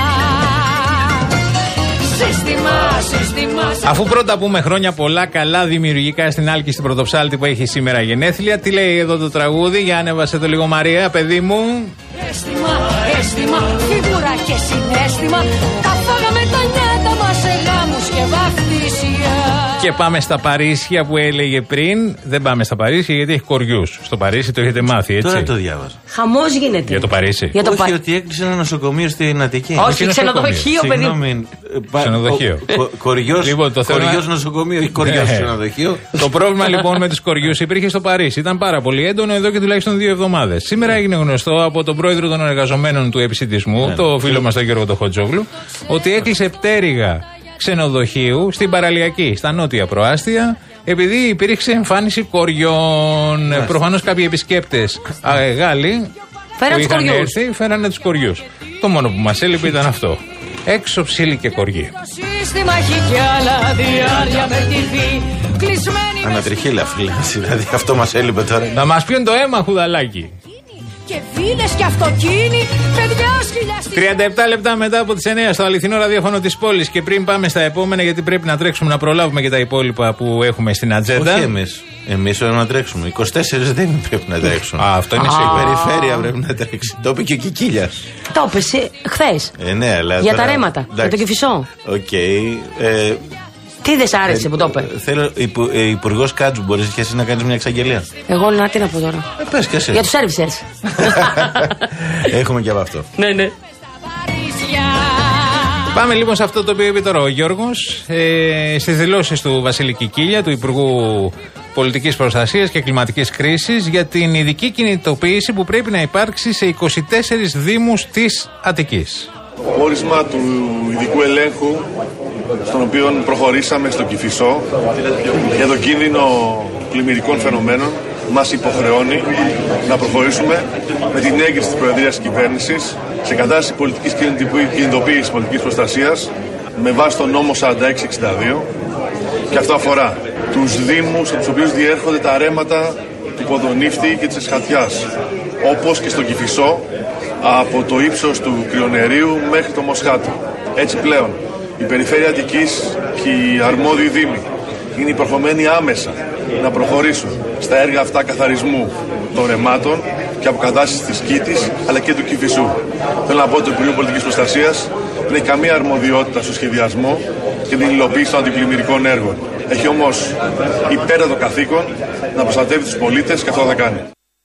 Σύστημα, σύστημα. Αφού πρώτα πούμε χρόνια πολλά καλά δημιουργικά στην Άλκη στην Πρωτοψάλτη που έχει σήμερα γενέθλια, τι λέει εδώ το τραγούδι? Για ανέβασε το λίγο, Μαρία, παιδί μου. Αίσθημα, αίσθημα, φίγουρα και συναίσθημα. Τα φάγαμε τα νιάτα μας σε γάμους και βαφτίσια. Και πάμε στα Παρίσια που έλεγε πριν. Δεν πάμε στα Παρίσια γιατί έχει κοριούς. Στο Παρίσι το έχετε μάθει, έτσι? Τώρα το διάβαζα. Χαμός γίνεται. Για το Παρίσι. Για το Όχι, πα... ότι έκλεισε ένα νοσοκομείο στην Αττική. Όχι, ξενοδοχείο, παιδί. Συγγνώμη. Ξενοδοχείο. Κοριός Λοιπόν, το θέμα- κοριός νοσοκομείο ή κοριός ξενοδοχείο. Το πρόβλημα λοιπόν με τους κοριούς υπήρχε στο Παρίσι. Ήταν πάρα πολύ έντονο εδώ και τουλάχιστον δύο εβδομάδες. Σήμερα έγινε γνωστό από τον πρόεδρο των εργαζομένων του επισιτισμού, το φίλο μας τον Γιώργο τον Χοτζόγλου, ότι έκλεισε πτέρυγα ξενοδοχείου στην παραλιακή, στα νότια προάστια, επειδή υπήρξε εμφάνιση κοριών. Προφανώς κάποιοι επισκέπτες α, ε, Γάλλοι Φέραν που τους είχαν κοριούς. έρθει φέρανε τους κοριούς. Το μόνο που μας έλειπε ήταν αυτό. Έξω ψήλοι και κοριοί. Σύστημα έχει κι άλλα διάρκεια με τη βή. Κλεισμένη με Ανατριχίλα, φίλε. Δηλαδή αυτό μας έλειπε τώρα. Να μας πιούν το αίμα, χουδαλάκι. και βίλες και αυτοκίνη. Παιδιά σκυλιά στη... τριάντα επτά λεπτά μετά από τις εννιά στο αληθινό ραδιόφωνο της πόλης. Και πριν πάμε στα επόμενα, γιατί πρέπει να τρέξουμε να προλάβουμε και τα υπόλοιπα που έχουμε στην ατζέντα. Όχι εμείς. Εμείς πρέπει να τρέξουμε. είκοσι τέσσερις δεν πρέπει να τρέξουν. Α, αυτό είναι η σίγουρο. περιφέρεια πρέπει να τρέξει. Το είπε και ο Κικίλιας. Το έπεσε χθες. Ε, ναι, αλλά Για τώρα- τα ρέματα. Για εντάξει. το Κηφισό. Οκ. Ε, Τι δεν σ' άρεσε που το είπε? Θέλω υπου, ε, Υπουργός Κάτζου, μπορείς και εσύ να κάνεις μια εξαγγελία. Εγώ να τι να πω τώρα. Ε, πες και εσύ. Για τους servicers. Έχουμε και από αυτό. Ναι, ναι. Πάμε λοιπόν σε αυτό το οποίο είπε τώρα ο Γιώργος. Ε, στις δηλώσεις του Βασίλη Κικίλια, του Υπουργού Πολιτικής Προστασίας και Κλιματικής Κρίσης, για την ειδική κινητοποίηση που πρέπει να υπάρξει σε είκοσι τέσσερις δήμους της Αττικής. Πόρισμα του ειδικού ελέγχου στον οποίο προχωρήσαμε στο Κηφισό για το κίνδυνο πλημμυρικών φαινομένων μας υποχρεώνει να προχωρήσουμε με την έγκριση της Προεδρίας της Κυβέρνησης σε κατάσταση πολιτικής κινητοποίησης πολιτικής προστασίας με βάση τον νόμο σαράντα έξι εξήντα δύο, και αυτό αφορά τους δήμους από τους οποίους διέρχονται τα ρέματα του Ποδονύφτη και της Εσχατιάς, όπως και στο Κηφισό από το ύψος του Κρυονερίου μέχρι το Μοσχάτο. Έτσι πλέον η Περιφέρεια Αττικής και οι αρμόδιοι δήμοι είναι υποχρεωμένοι άμεσα να προχωρήσουν στα έργα αυτά καθαρισμού των ρεμάτων και αποκατάστασης της Κήτης αλλά και του Κηφισού. Θέλω να πω ότι το Υπουργείο Πολιτικής Προστασίας δεν έχει καμία αρμοδιότητα στο σχεδιασμό και την υλοποίηση των αντιπλημμυρικών έργων. Έχει όμως υπέρτατο καθήκον να προστατεύει τους πολίτες και αυτό θα κάνει.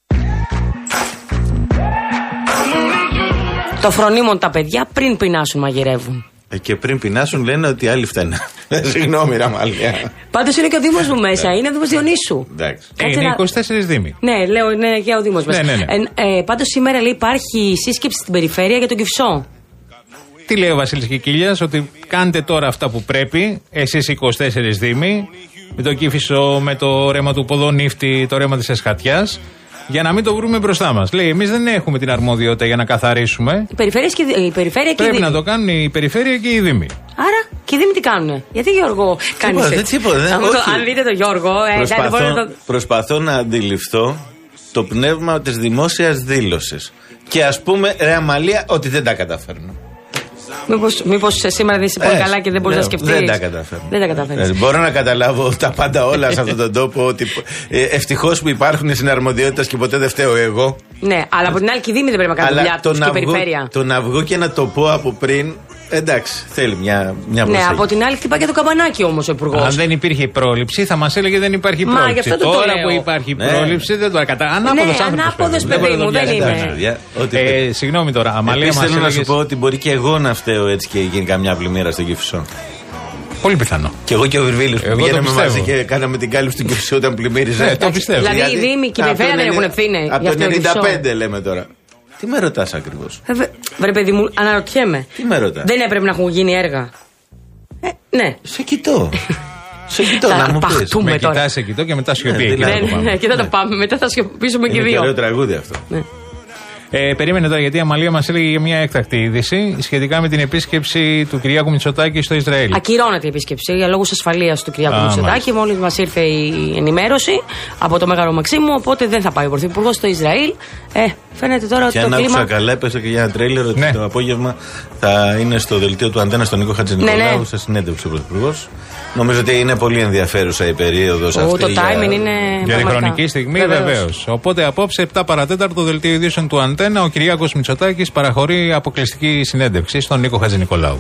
Το φρονίμον τα παιδιά πριν πεινάσουν μαγειρεύουν. Ε, και πριν πεινάσουν λένε ότι άλλοι φταίνουν. Συγγνώμη, Ραμαλιά. Πάντως είναι και ο Δήμος μου μέσα, είναι ο Δήμος Διονύσου. Εντάξει. Ε, είναι είκοσι τέσσερις δήμοι. Ναι, λέω είναι και ο Δήμος μέσα. Ναι, ναι, ναι. Ε, ε, πάντως σήμερα λέει υπάρχει σύσκεψη στην περιφέρεια για τον Κηφισό. Τι λέει ο Βασίλης Κικίλιας? Ότι κάντε τώρα αυτά που πρέπει, εσείς είκοσι τέσσερις δήμοι, με το Κηφισό, με το ρέμα του Ποδονύφτη, το ρέμα της Εσχατιάς, για να μην το βρούμε μπροστά μας. Λέει, εμείς δεν έχουμε την αρμοδιότητα για να καθαρίσουμε. Η περιφέρεια και, η περιφέρεια και Πρέπει οι να Δήμοι. το κάνουν η περιφέρεια και οι δήμοι. Άρα και οι Δήμοι τι κάνουνε? Γιατί Γιώργο κάνεις Τίποτα, έτσι? τίποτα, δεν- Αν, το, όχι. αν δείτε τον Γιώργο, ε, εντάξει, δεν μπορώ να Προσπαθώ, το... προσπαθώ να αντιληφθώ το πνεύμα της δημόσιας δήλωσης. Και ας πούμε, ρε Αμαλία, ότι δεν τα καταφέρνω. Μήπως, μήπως σήμερα δεν είσαι πολύ Ε, καλά και δεν μπορείς να λέω, σκεφτείς. Δεν τα καταφέρνω. Δεν τα καταφέρνεις. Δηλαδή, μπορώ να καταλάβω τα πάντα όλα σε αυτόν τον τόπο. Ότι ε, ευτυχώς που υπάρχουν συναρμοδιότητες και ποτέ δεν φταίω εγώ. Ναι, αλλά από την άλλη και οι Δήμοι δεν πρέπει να κάνουν δουλειά το τους και να, η βγω, περιφέρεια. το να βγω και να το πω από πριν, εντάξει, θέλει μια, μια Ναι, προσέγγιση. από την άλλη χτυπάει και το καμπανάκι όμως ο Υπουργός. Αν δεν υπήρχε πρόληψη, θα μας έλεγε δεν υπάρχει Μα, πρόληψη. γι' αυτό το Τώρα λέω. που υπάρχει Ναι. πρόληψη, δεν το κατά. Ανάποδος Ναι, άνθρωπος. ανάποδος, παιδί, παιδί μπορεί να μου, το δεν πιάσει. είμαι. Εντάξει. Παιδιά, ό,τι Ε, πει. συγγνώμη τώρα, Αμαλία, Επίσης μας θέλω να σου έλεγες- πω ότι μπορεί και εγώ να φταίω έτσι και γίνει καμιά πλημμύρα στο Κηφισό. Πολύ πιθανό. Και εγώ και ο Βυρβίλης που Εγώ το πηγαίναμε πιστεύω. μαζί και κάναμε την κάλυψη του Κηφισού όταν πλημμύριζε. Ναι, το πιστεύω. Δηλαδή Γιατί οι Δήμοι και η από περιφέρεια το δεν έχουν ενενήντα ευθύνη Από για το αυτό το ενενήντα πέντε Κηφισό. λέμε τώρα. Τι με ρωτάς ακριβώς? Ε, βε- Βρε παιδί μου, αναρωτιέμαι. Τι με ρωτάς? Δεν έπρεπε να έχουν γίνει έργα. Ε, ναι. Σε κοιτώ. Σε κοιτώ Θα να μου πεις. αρπαχτούμε Με τώρα. κοιτάς, σε κοιτώ και μετά σιωπή. Ναι, εκεί δηλαδή. θα το Ναι, πάμε. ναι, και θα το πάμε. Μετά θα σιωπήσουμε και Είναι δύο. ωραίο τραγούδι αυτό. Ναι. Ε, περίμενε τώρα, γιατί η Αμαλία μας έλεγε για μια έκτακτη είδηση σχετικά με την επίσκεψη του Κυριάκου Μητσοτάκη στο Ισραήλ. Ακυρώνεται η επίσκεψη για λόγους ασφαλείας του Κυριάκου Α, Μητσοτάκη. Μόλις μας ήρθε η ενημέρωση από το Μέγαρο Μαξίμου, οπότε δεν θα πάει ο Πρωθυπουργός στο Ισραήλ. Ε, φαίνεται τώρα ότι το κλίμα. Και αν άκουσα καλά, έπεσε και για ένα τρέιλερ ότι ναι. το απόγευμα θα είναι στο δελτίο του Αντένα στον Νίκο Χατζηνικολάου, ναι, ναι. σε συνέντευξη ο Πρωθυπουργός. Νομίζω ότι είναι πολύ ενδιαφέρουσα η περίοδος αυτή. Το για... timing είναι. Για τη χρονική στιγμή, βεβαίως. Οπότε απόψε επτά παρατέταρτο το δελτίο ειδήσεων του Αντένα, ο Κυριάκος Μητσοτάκης παραχωρεί αποκλειστική συνέντευξη στον Νίκο Χατζηνικολάου.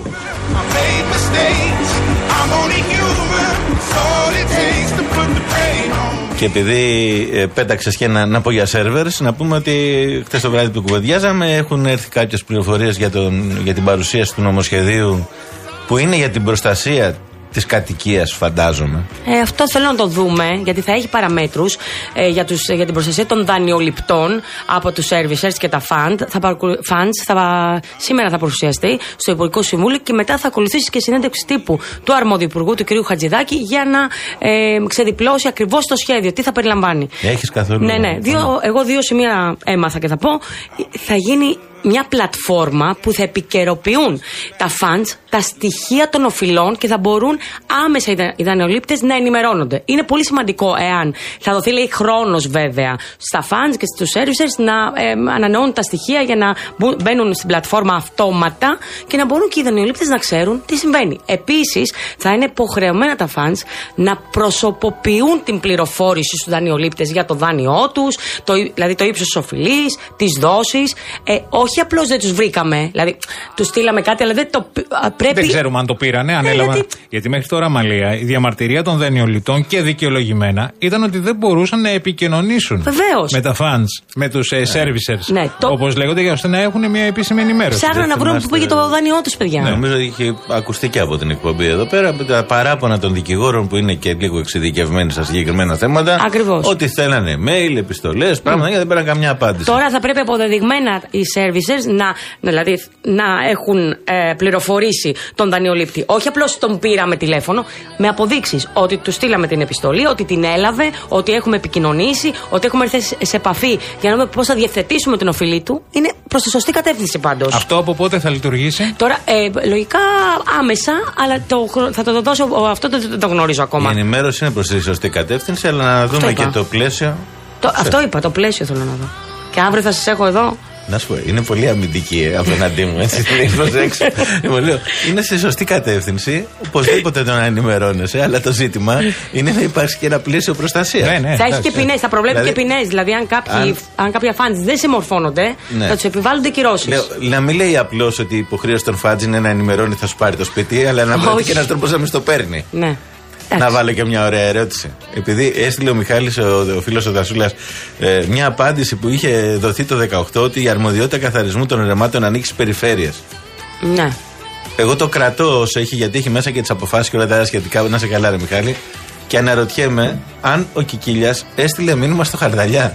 Και επειδή ε, πέταξες και να, να πω για σερβέρς, να πούμε ότι χθες το βράδυ που κουβεντιάζαμε έχουν έρθει κάποιες πληροφορίες για, τον, για την παρουσίαση του νομοσχεδίου που είναι για την προστασία της κατοικίας, φαντάζομαι. Ε, αυτό θέλω να το δούμε, γιατί θα έχει παραμέτρους ε, για, τους, για την προστασία των δανειοληπτών από τους servicers και τα fund. Θα, funds, θα, σήμερα θα παρουσιαστεί στο Υπουργικό Συμβούλιο και μετά θα ακολουθήσει και συνέντευξη τύπου του αρμόδιου υπουργού, του κ. Χατζηδάκη, για να ε, ξεδιπλώσει ακριβώς το σχέδιο. Τι θα περιλαμβάνει. Έχεις καθόλου. Ναι, ναι. Δύο, εγώ δύο σημεία έμαθα και θα πω. Θα γίνει μια πλατφόρμα που θα επικαιροποιούν τα funds, τα στοιχεία των οφειλών και θα μπορούν άμεσα οι δανειολήπτες να ενημερώνονται. Είναι πολύ σημαντικό εάν θα δοθεί, λέει, χρόνος βέβαια στα funds και στους servicers να ε, ανανεώνουν τα στοιχεία για να μπαίνουν στην πλατφόρμα αυτόματα και να μπορούν και οι δανειολήπτες να ξέρουν τι συμβαίνει. Επίσης, θα είναι υποχρεωμένα τα funds να προσωποποιούν την πληροφόρηση στους δανειολήπτες για το δάνειό τους, το, δηλαδή το ύψος της οφειλής, τις δόσεις. Ε, όχι απλώς δεν τους βρήκαμε, δηλαδή τους στείλαμε κάτι, αλλά δεν το πρέπει. Δεν ξέρουμε αν το πήρανε, αν έλαβαν. Γιατί... γιατί μέχρι τώρα, Μαλία, η διαμαρτυρία των δανειοληπτών και δικαιολογημένα ήταν ότι δεν μπορούσαν να επικοινωνήσουν. Βεβαίως. Με τα funds, με τους ε, servicers. Ναι, το... όπως λέγονται, για ώστε να έχουν μια επίσημη ενημέρωση. Ψάχνουν να βρουν που πήγε το δάνειό τους, παιδιά. Ναι, νομίζω ότι είχε ακουστεί και από την εκπομπή εδώ πέρα τα παράπονα των δικηγόρων που είναι και λίγο εξειδικευμένοι στα συγκεκριμένα θέματα. Ακριβώς. Ότι θέλανε mail, επιστολές, πράγματα και δεν πέραν καμιά απάντηση. Τώρα θα πρέπει αποδεδειγμένα οι servicers να, δηλαδή, να έχουν ε, πληροφορήσει τον δανειολήπτη. Όχι απλώς τον πήραμε τηλέφωνο, με αποδείξεις ότι του στείλαμε την επιστολή, ότι την έλαβε, ότι έχουμε επικοινωνήσει, ότι έχουμε έρθει σε επαφή για να δούμε πώς θα διευθετήσουμε την οφειλή του. Είναι προς τη σωστή κατεύθυνση πάντως. Αυτό από πότε θα λειτουργήσει? Τώρα, ε, λογικά άμεσα, αλλά το, θα το δώσω, αυτό δεν το, το γνωρίζω ακόμα. Η ενημέρωση είναι προς τη σωστή κατεύθυνση, αλλά να δούμε και το πλαίσιο. Το, αυτό είπα, το πλαίσιο θέλω να δω. Και αύριο θα σας έχω εδώ. Να σου πω, είναι πολύ αμυντική ε, απέναντί μου, έτσι. Προσέξω. Είναι σε σωστή κατεύθυνση. Οπωσδήποτε τον ενημερώνεσαι, αλλά το ζήτημα είναι να υπάρξει και ένα πλαίσιο προστασία. Ναι, ναι, θα έχει και ποινές, θα προβλέπει δηλαδή, και ποινές. Δηλαδή, αν, κάποιοι, αν... αν κάποια φαντς δεν συμμορφώνονται, ναι, θα τους επιβάλλονται κυρώσεις. Λέω, να μην λέει απλώς ότι η υποχρέωση των φαντς είναι να ενημερώνει, θα σου πάρει το σπίτι, αλλά να βρει και ένα τρόπο να μην στο παίρνει. Ναι. Να βάλω και μια ωραία ερώτηση. Επειδή έστειλε ο Μιχάλης, ο, ο φίλος ο Δασούλας, ε, μια απάντηση που είχε δοθεί το δεκαοκτώ ότι η αρμοδιότητα καθαρισμού των ρεμάτων ανήκει στις περιφέρειες. Ναι. Εγώ το κρατώ όσο έχει, γιατί έχει μέσα και τις αποφάσεις και όλα τα σχετικά. Να σε καλά, ρε Μιχάλη. Και αναρωτιέμαι αν ο Κικίλιας έστειλε μήνυμα στο Χαρδαλιά.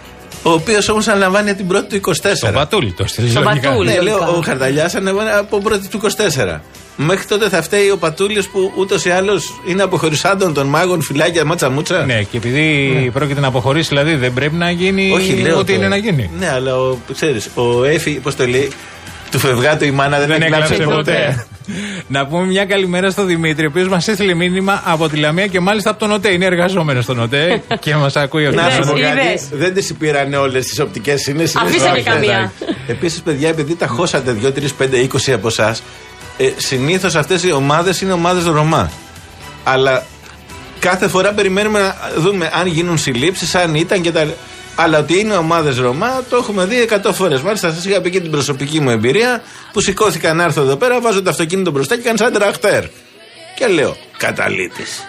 Ο οποίος όμως αναλαμβάνει την πρώτη του είκοσι τέσσερα. Στον Πατούλη το στείλει. Στον Πατούλη. Ναι, λέω, ο Χαρδαλιάς αναλαμβάνει από πρώτη του είκοσι τέσσερα. Μέχρι τότε θα φταίει ο Πατούλης που ούτως ή άλλως είναι αποχωρισάντων των μάγων, φυλάκια, μάτσα μούτσα. Ναι, και επειδή ναι, πρόκειται να αποχωρήσει, δηλαδή δεν πρέπει να γίνει. Όχι, λέω, ό,τι το... είναι να γίνει. Ναι, αλλά ο, ξέρεις, ο Έφη, πώς το λέει, του φευγάτου η μάνα δεν, δεν έκλαψε ποτέ. ποτέ. Να πούμε μια καλημέρα στο Δημήτρη, ο οποίος μας έστειλε μήνυμα από τη Λαμία και μάλιστα από τον ΟΤΕ. Είναι εργαζόμενος στον ΟΤΕ και μας ακούει ο Να σου πω κάτι, δεν τις πήραν όλες τις οπτικές σύνες. Αφήσαμε καμία. Επίσης, παιδιά, επειδή τα χώσατε δύο, τρία, πέντε, είκοσι από εσάς, ε, συνήθως αυτές οι ομάδες είναι ομάδες Ρωμά. Αλλά κάθε φορά περιμένουμε να δούμε αν γίνουν συλλήψεις, αν ήταν και τα. Αλλά ότι είναι ομάδες Ρωμά το έχουμε δει εκατό φορές. Μάλιστα, σας είχα πει και την προσωπική μου εμπειρία που σηκώθηκα να έρθω εδώ πέρα, βάζω το αυτοκίνητο μπροστά και έκανε σαν τραχτέρ. Και λέω, καταλήτης.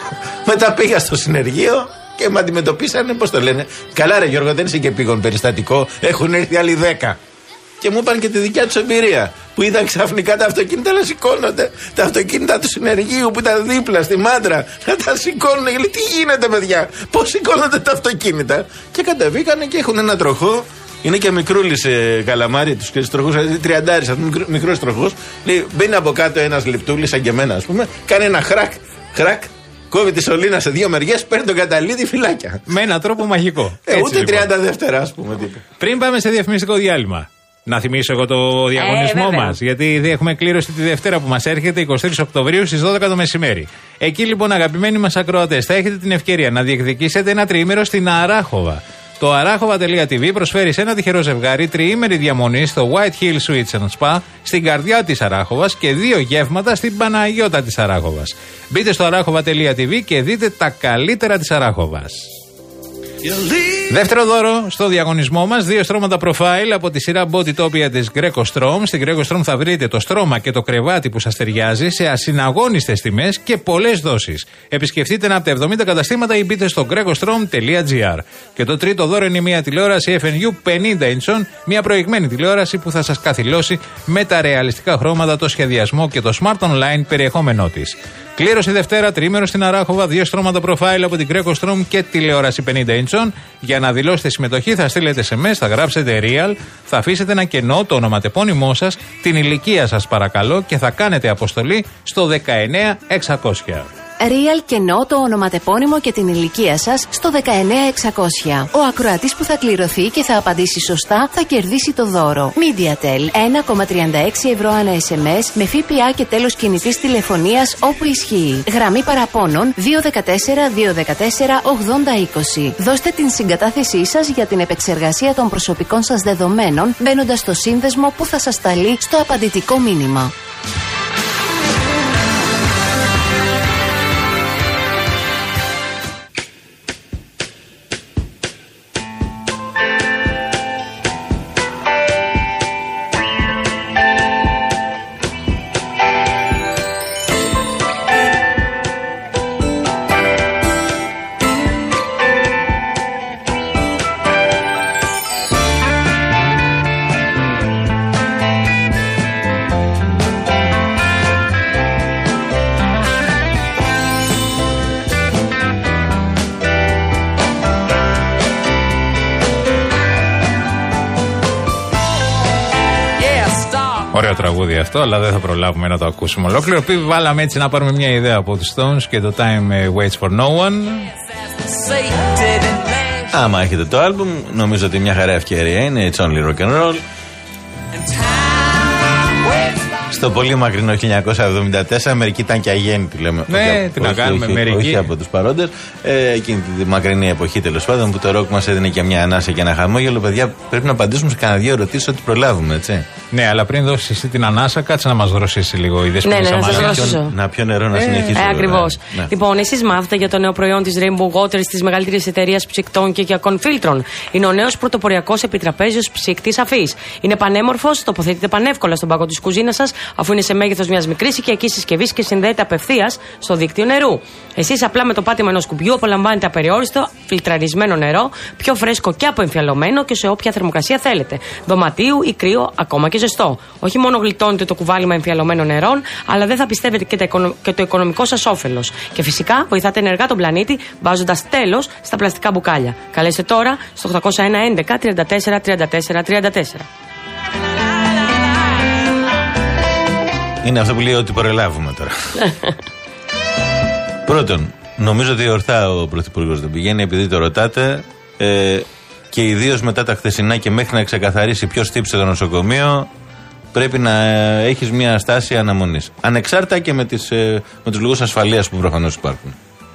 Μετά πήγα στο συνεργείο και με αντιμετωπίσανε, πώς το λένε. Καλά, ρε Γιώργο, δεν είσαι και πήγον περιστατικό. Έχουν έρθει άλλοι δέκα. Και μου είπαν και τη δικιά του εμπειρία. Που είδαν ξαφνικά τα αυτοκίνητα να σηκώνονται. Τα αυτοκίνητα του συνεργείου που ήταν δίπλα στη Μάντρα να τα σηκώνουν. Και λέει, τι γίνεται, παιδιά, πώς σηκώνονται τα αυτοκίνητα. Και κατεβήκανε και έχουν ένα τροχό. Είναι και μικρούλης ε, καλαμάρι, τους και τροχούς, δηλαδή τριαντάρις, μικρός τροχός. Λέει, μπαίνει από κάτω ένας λεπτούλης, σαν και εμένα, ας πούμε, κάνει ένα χρακ, χρακ, Κόβει τη σωλήνα σε δύο μεριές, παίρνει τον καταλήτη φυλάκια. Με έναν τρόπο μαγικό. Ε, ούτε λοιπόν. τριάντα δεύτερα, ας πούμε. Τύπου. Πριν πάμε σε διαφημιστικό διάλειμμα. Να θυμίσω εγώ το διαγωνισμό ε, μας, γιατί ήδη έχουμε κλήρωση τη Δευτέρα που μας έρχεται, εικοστή τρίτη Οκτωβρίου στις δώδεκα το μεσημέρι. Εκεί λοιπόν, αγαπημένοι μας ακροατές, θα έχετε την ευκαιρία να διεκδικήσετε ένα τριήμερο στην Αράχοβα. Το αράχοβα τελεία τι βι προσφέρει σε ένα τυχερό ζευγάρι τριήμερη διαμονή στο White Hill Suites and Spa στην καρδιά της Αράχοβας και δύο γεύματα στην Παναγιώτα της Αράχοβας. Μπείτε στο αράχοβα τελεία τι βι και δείτε τα καλύτερα της Αράχοβας. Δεύτερο δώρο στο διαγωνισμό μας, δύο στρώματα profile από τη σειρά Body Topia της Greco Strom. Στην Greco Strom θα βρείτε το στρώμα και το κρεβάτι που σας ταιριάζει σε ασυναγώνιστες τιμές και πολλές δόσεις. Επισκεφτείτε ένα από τα εβδομήντα καταστήματα ή μπείτε στο grecostrom τελεία gr. Και το τρίτο δώρο είναι μια τηλεόραση εφ εν γιου πενήντα inch, μια προηγμένη τηλεόραση που θα σας καθυλώσει με τα ρεαλιστικά χρώματα, το σχεδιασμό και το smart online περιεχόμενό της. Κλήρωση Δευτέρα, τριήμερο στην Αράχοβα, δύο στρώματα profile από την Greco Strom και τηλεόραση πενήντα inch. Για να δηλώσετε συμμετοχή θα στείλετε ες εμ ες, θα γράψετε real, θα αφήσετε ένα κενό, το ονοματεπώνυμό σας, την ηλικία σας παρακαλώ και θα κάνετε αποστολή στο δεκαεννέα εξακόσια. Real κενό, το ονοματεπώνυμο και την ηλικία σας στο δεκαεννέα εξακόσια. Ο ακροατής που θα κληρωθεί και θα απαντήσει σωστά θα κερδίσει το δώρο. MediaTel ένα κόμμα τριάντα έξι ευρώ ανά ες εμ ες με ΦΠΑ και τέλος κινητής τηλεφωνίας όπου ισχύει. Γραμμή παραπώνων δύο ένα τέσσερα δύο ένα τέσσερα ογδόντα είκοσι. Δώστε την συγκατάθεσή σας για την επεξεργασία των προσωπικών σας δεδομένων μπαίνοντας στο σύνδεσμο που θα σας σταλεί στο απαντητικό μήνυμα. Ωραίο τραγούδι αυτό, αλλά δεν θα προλάβουμε να το ακούσουμε ολόκληρο. Επειδή βάλαμε έτσι να πάρουμε μια ιδέα από τους Stones και το Time Waits for No One. Άμα έχετε το άλμπουμ, νομίζω ότι μια χαρά ευκαιρία είναι. It's only rock and roll. Στο πολύ μακρινό χίλια εννιακόσια εβδομήντα τέσσερα, μερικοί ήταν και αγέννητοι, λέμε. Ναι, τι να κάνουμε, όχι, μερικοί. Όχι από τους παρόντες. Ε, εκείνη τη μακρινή εποχή, τέλος πάντων, που το ροκ μας έδινε και μια ανάσα και ένα χαμόγελο. Παιδιά, πρέπει να απαντήσουμε σε κανένα δύο ερωτήσεις ότι προλάβουμε, έτσι. Ναι, αλλά πριν δώσεις εσύ την ανάσα, κάτσε να μας δροσίσει λίγο η δεσποινή. Ναι, ναι, να σας δροσίσω. Να πιω νερό να ε, συνεχίσουμε. Ε, ακριβώς. Ναι. Λοιπόν, εσείς μάθετε για το νέο προϊόν της Rainbow Waters, της μεγαλύτερης εταιρείας ψυκτών και οικιακών φίλτρων. Είναι ο νέος πρωτοποριακός επιτραπέζιος ψύκτης αφής. Είναι πανέμορφος, τοποθετείται πανεύκολα στον πάγκο της κουζίνας σας, αφού είναι σε μέγεθος μιας μικρής οικιακής συσκευής και συνδέεται απευθείας στο δίκτυο νερού. Εσείς απλά με το πάτημα ενός κουμπιού απολαμβάνετε απεριόριστο φιλτραρισμένο νερό, πιο φρέσκο και αποεμφιαλωμένο και σε όποια θερμοκρασία θέλετε. Δωματίου ή κρύο, ακόμα και ζεστό. Όχι μόνο γλιτώνετε το κουβάλιμα εμφιαλωμένων νερών, αλλά δεν θα πιστεύετε και, οικονο... και το οικονομικό σας όφελος. Και φυσικά βοηθάτε ενεργά τον πλανήτη βάζοντας τέλος στα πλαστικά μπουκάλια. Καλέστε τώρα στο οκτώ ένα ένα τριάντα τέσσερα τριάντα τέσσερα τριάντα τέσσερα. Είναι αυτό που λέει ότι προλάβουμε τώρα. Πρώτον, νομίζω ότι ορθά ο Πρωθυπουργός δεν πηγαίνει επειδή το ρωτάτε ε, και ιδίως μετά τα χθεσινά και μέχρι να ξεκαθαρίσει ποιος χτύπησε το νοσοκομείο, πρέπει να έχεις μια στάση αναμονής. Ανεξάρτητα και με, τις, ε, με τους λόγους ασφαλείας που προφανώς υπάρχουν.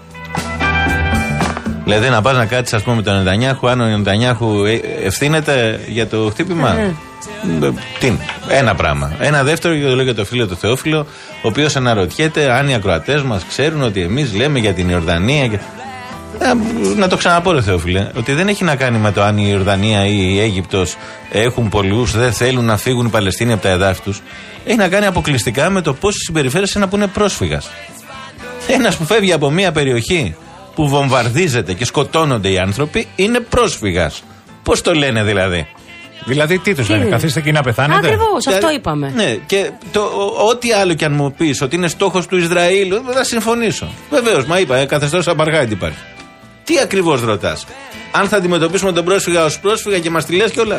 Δηλαδή να πας να κάτσεις ας πούμε με τον Νετανιάχου, αν ο Νετανιάχου ευθύνεται για το χτύπημα. Mm. Τι είναι, ένα πράγμα. Ένα δεύτερο, και το λέω για το φίλο του Θεόφιλο, ο οποίος αναρωτιέται αν οι ακροατές μας ξέρουν ότι εμείς λέμε για την Ιορδανία. Και... Να το ξαναπώ, ρε Θεόφιλε, ότι δεν έχει να κάνει με το αν η Ιορδανία ή η Αίγυπτος έχουν πολλούς, δεν θέλουν να φύγουν οι Παλαιστίνοι από τα εδάφη τους. Έχει να κάνει αποκλειστικά με το πώς συμπεριφέρεσαι ένα που είναι πρόσφυγας. Ένας που φεύγει από μια περιοχή που βομβαρδίζεται και σκοτώνονται οι άνθρωποι είναι πρόσφυγας. Πώς το λένε δηλαδή? Δηλαδή τι τους λένε, καθίστε εκεί να πεθάνετε? Ακριβώς, αυτό είπαμε. Ναι, και το, ό,τι άλλο κι αν μου πεις ότι είναι στόχος του Ισραήλ, θα συμφωνήσω. Βεβαίως, μα είπα, ε, καθεστώς απαργάιντ υπάρχει. Τι ακριβώς ρωτάς? Αν θα αντιμετωπίσουμε τον πρόσφυγα ως πρόσφυγα και μας τη λες κιόλας?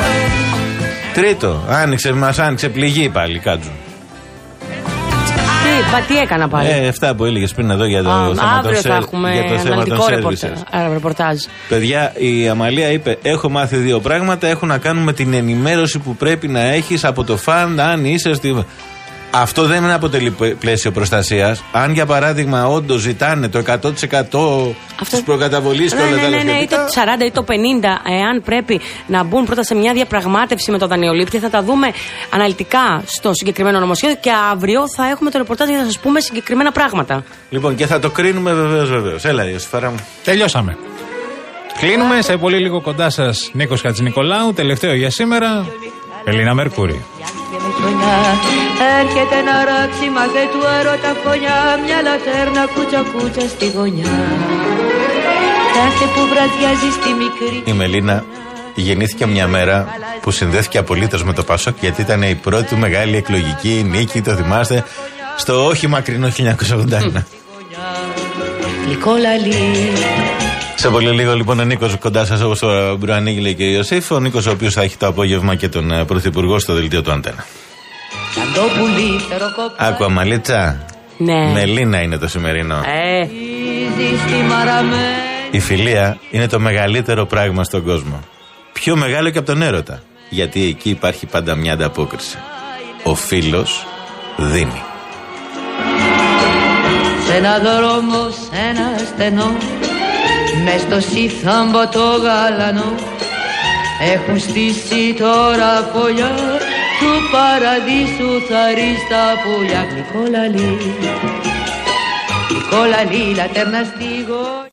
Τρίτο, άνοιξε, μας άνοιξε πληγή πάλι, Κάτζου. μπα, τι έκανα πάλι. Ε, αυτά που έλεγες πριν εδώ για το Α, θέμα αύριο των θα σερ, έχουμε για το θέμα αναλυτικό των ρεπορτα- services. α, ρεπορτάζ. Παιδιά, η Αμαλία είπε: έχω μάθει δύο πράγματα. Έχουν να κάνουν με την ενημέρωση που πρέπει να έχεις από το φαν, αν είσαι στη. Αυτό δεν αποτελεί πλαίσιο προστασίας. Αν για παράδειγμα όντως ζητάνε το εκατό τοις εκατό της προκαταβολής και Ναι, όλα ναι, τα ναι, άλλα ναι, είτε σχετικά. το σαράντα είτε το πενήντα, εάν πρέπει να μπουν πρώτα σε μια διαπραγμάτευση με τον δανειολήπτη, θα τα δούμε αναλυτικά στο συγκεκριμένο νομοσχέδιο και αύριο θα έχουμε το ρεπορτάζ για να σας πούμε συγκεκριμένα πράγματα. Λοιπόν, και θα το κρίνουμε βεβαίως, βεβαίως. Έλα, Ιωσήφαρα μου. Τελειώσαμε. Κλείνουμε σε πολύ λίγο κοντά σας Νίκος Χατζηνικολάου. Τελευταίο για σήμερα, Ελίνα Μερκούρη. Έρχεται να ράξει μάθε του έρωτα φωνιά, μια λατέρνα κούτσα κούτσα στη γωνιά. Κάθε που βραδιάζει στη μικρή. Η Μελίνα γεννήθηκε μια μέρα που συνδέθηκε απολύτως με το Πασόκ, γιατί ήταν η πρώτη του μεγάλη εκλογική νίκη, το θυμάστε, στο όχι μακρινό χίλια εννιακόσια ογδόντα ένα. Σε πολύ λίγο λοιπόν ο Νίκος κοντά σας, όπως ο Μπρουανίγλη και ο Ιωσήφ. Ο Νίκος ο οποίος θα έχει το απόγευμα και τον uh, Πρωθυπουργό στο δελτίο του Αντένα. Άκου Αμαλίτσα. Ναι. Μελίνα είναι το σημερινό. Ε. Η φιλία είναι το μεγαλύτερο πράγμα στον κόσμο. Πιο μεγάλο και από τον έρωτα. Γιατί εκεί υπάρχει πάντα μια ανταπόκριση. Ο φίλος δίνει. Σ' ένα δρόμο, σ' ένα στενό, μες στο σύθαμπο το γαλανό, έχουν στήσει τώρα φωλιά του παραδείσου θα ρει στα πουλιά. Νικόλα Λί, Νικόλα Λί, λατέρνα στη γωνιά.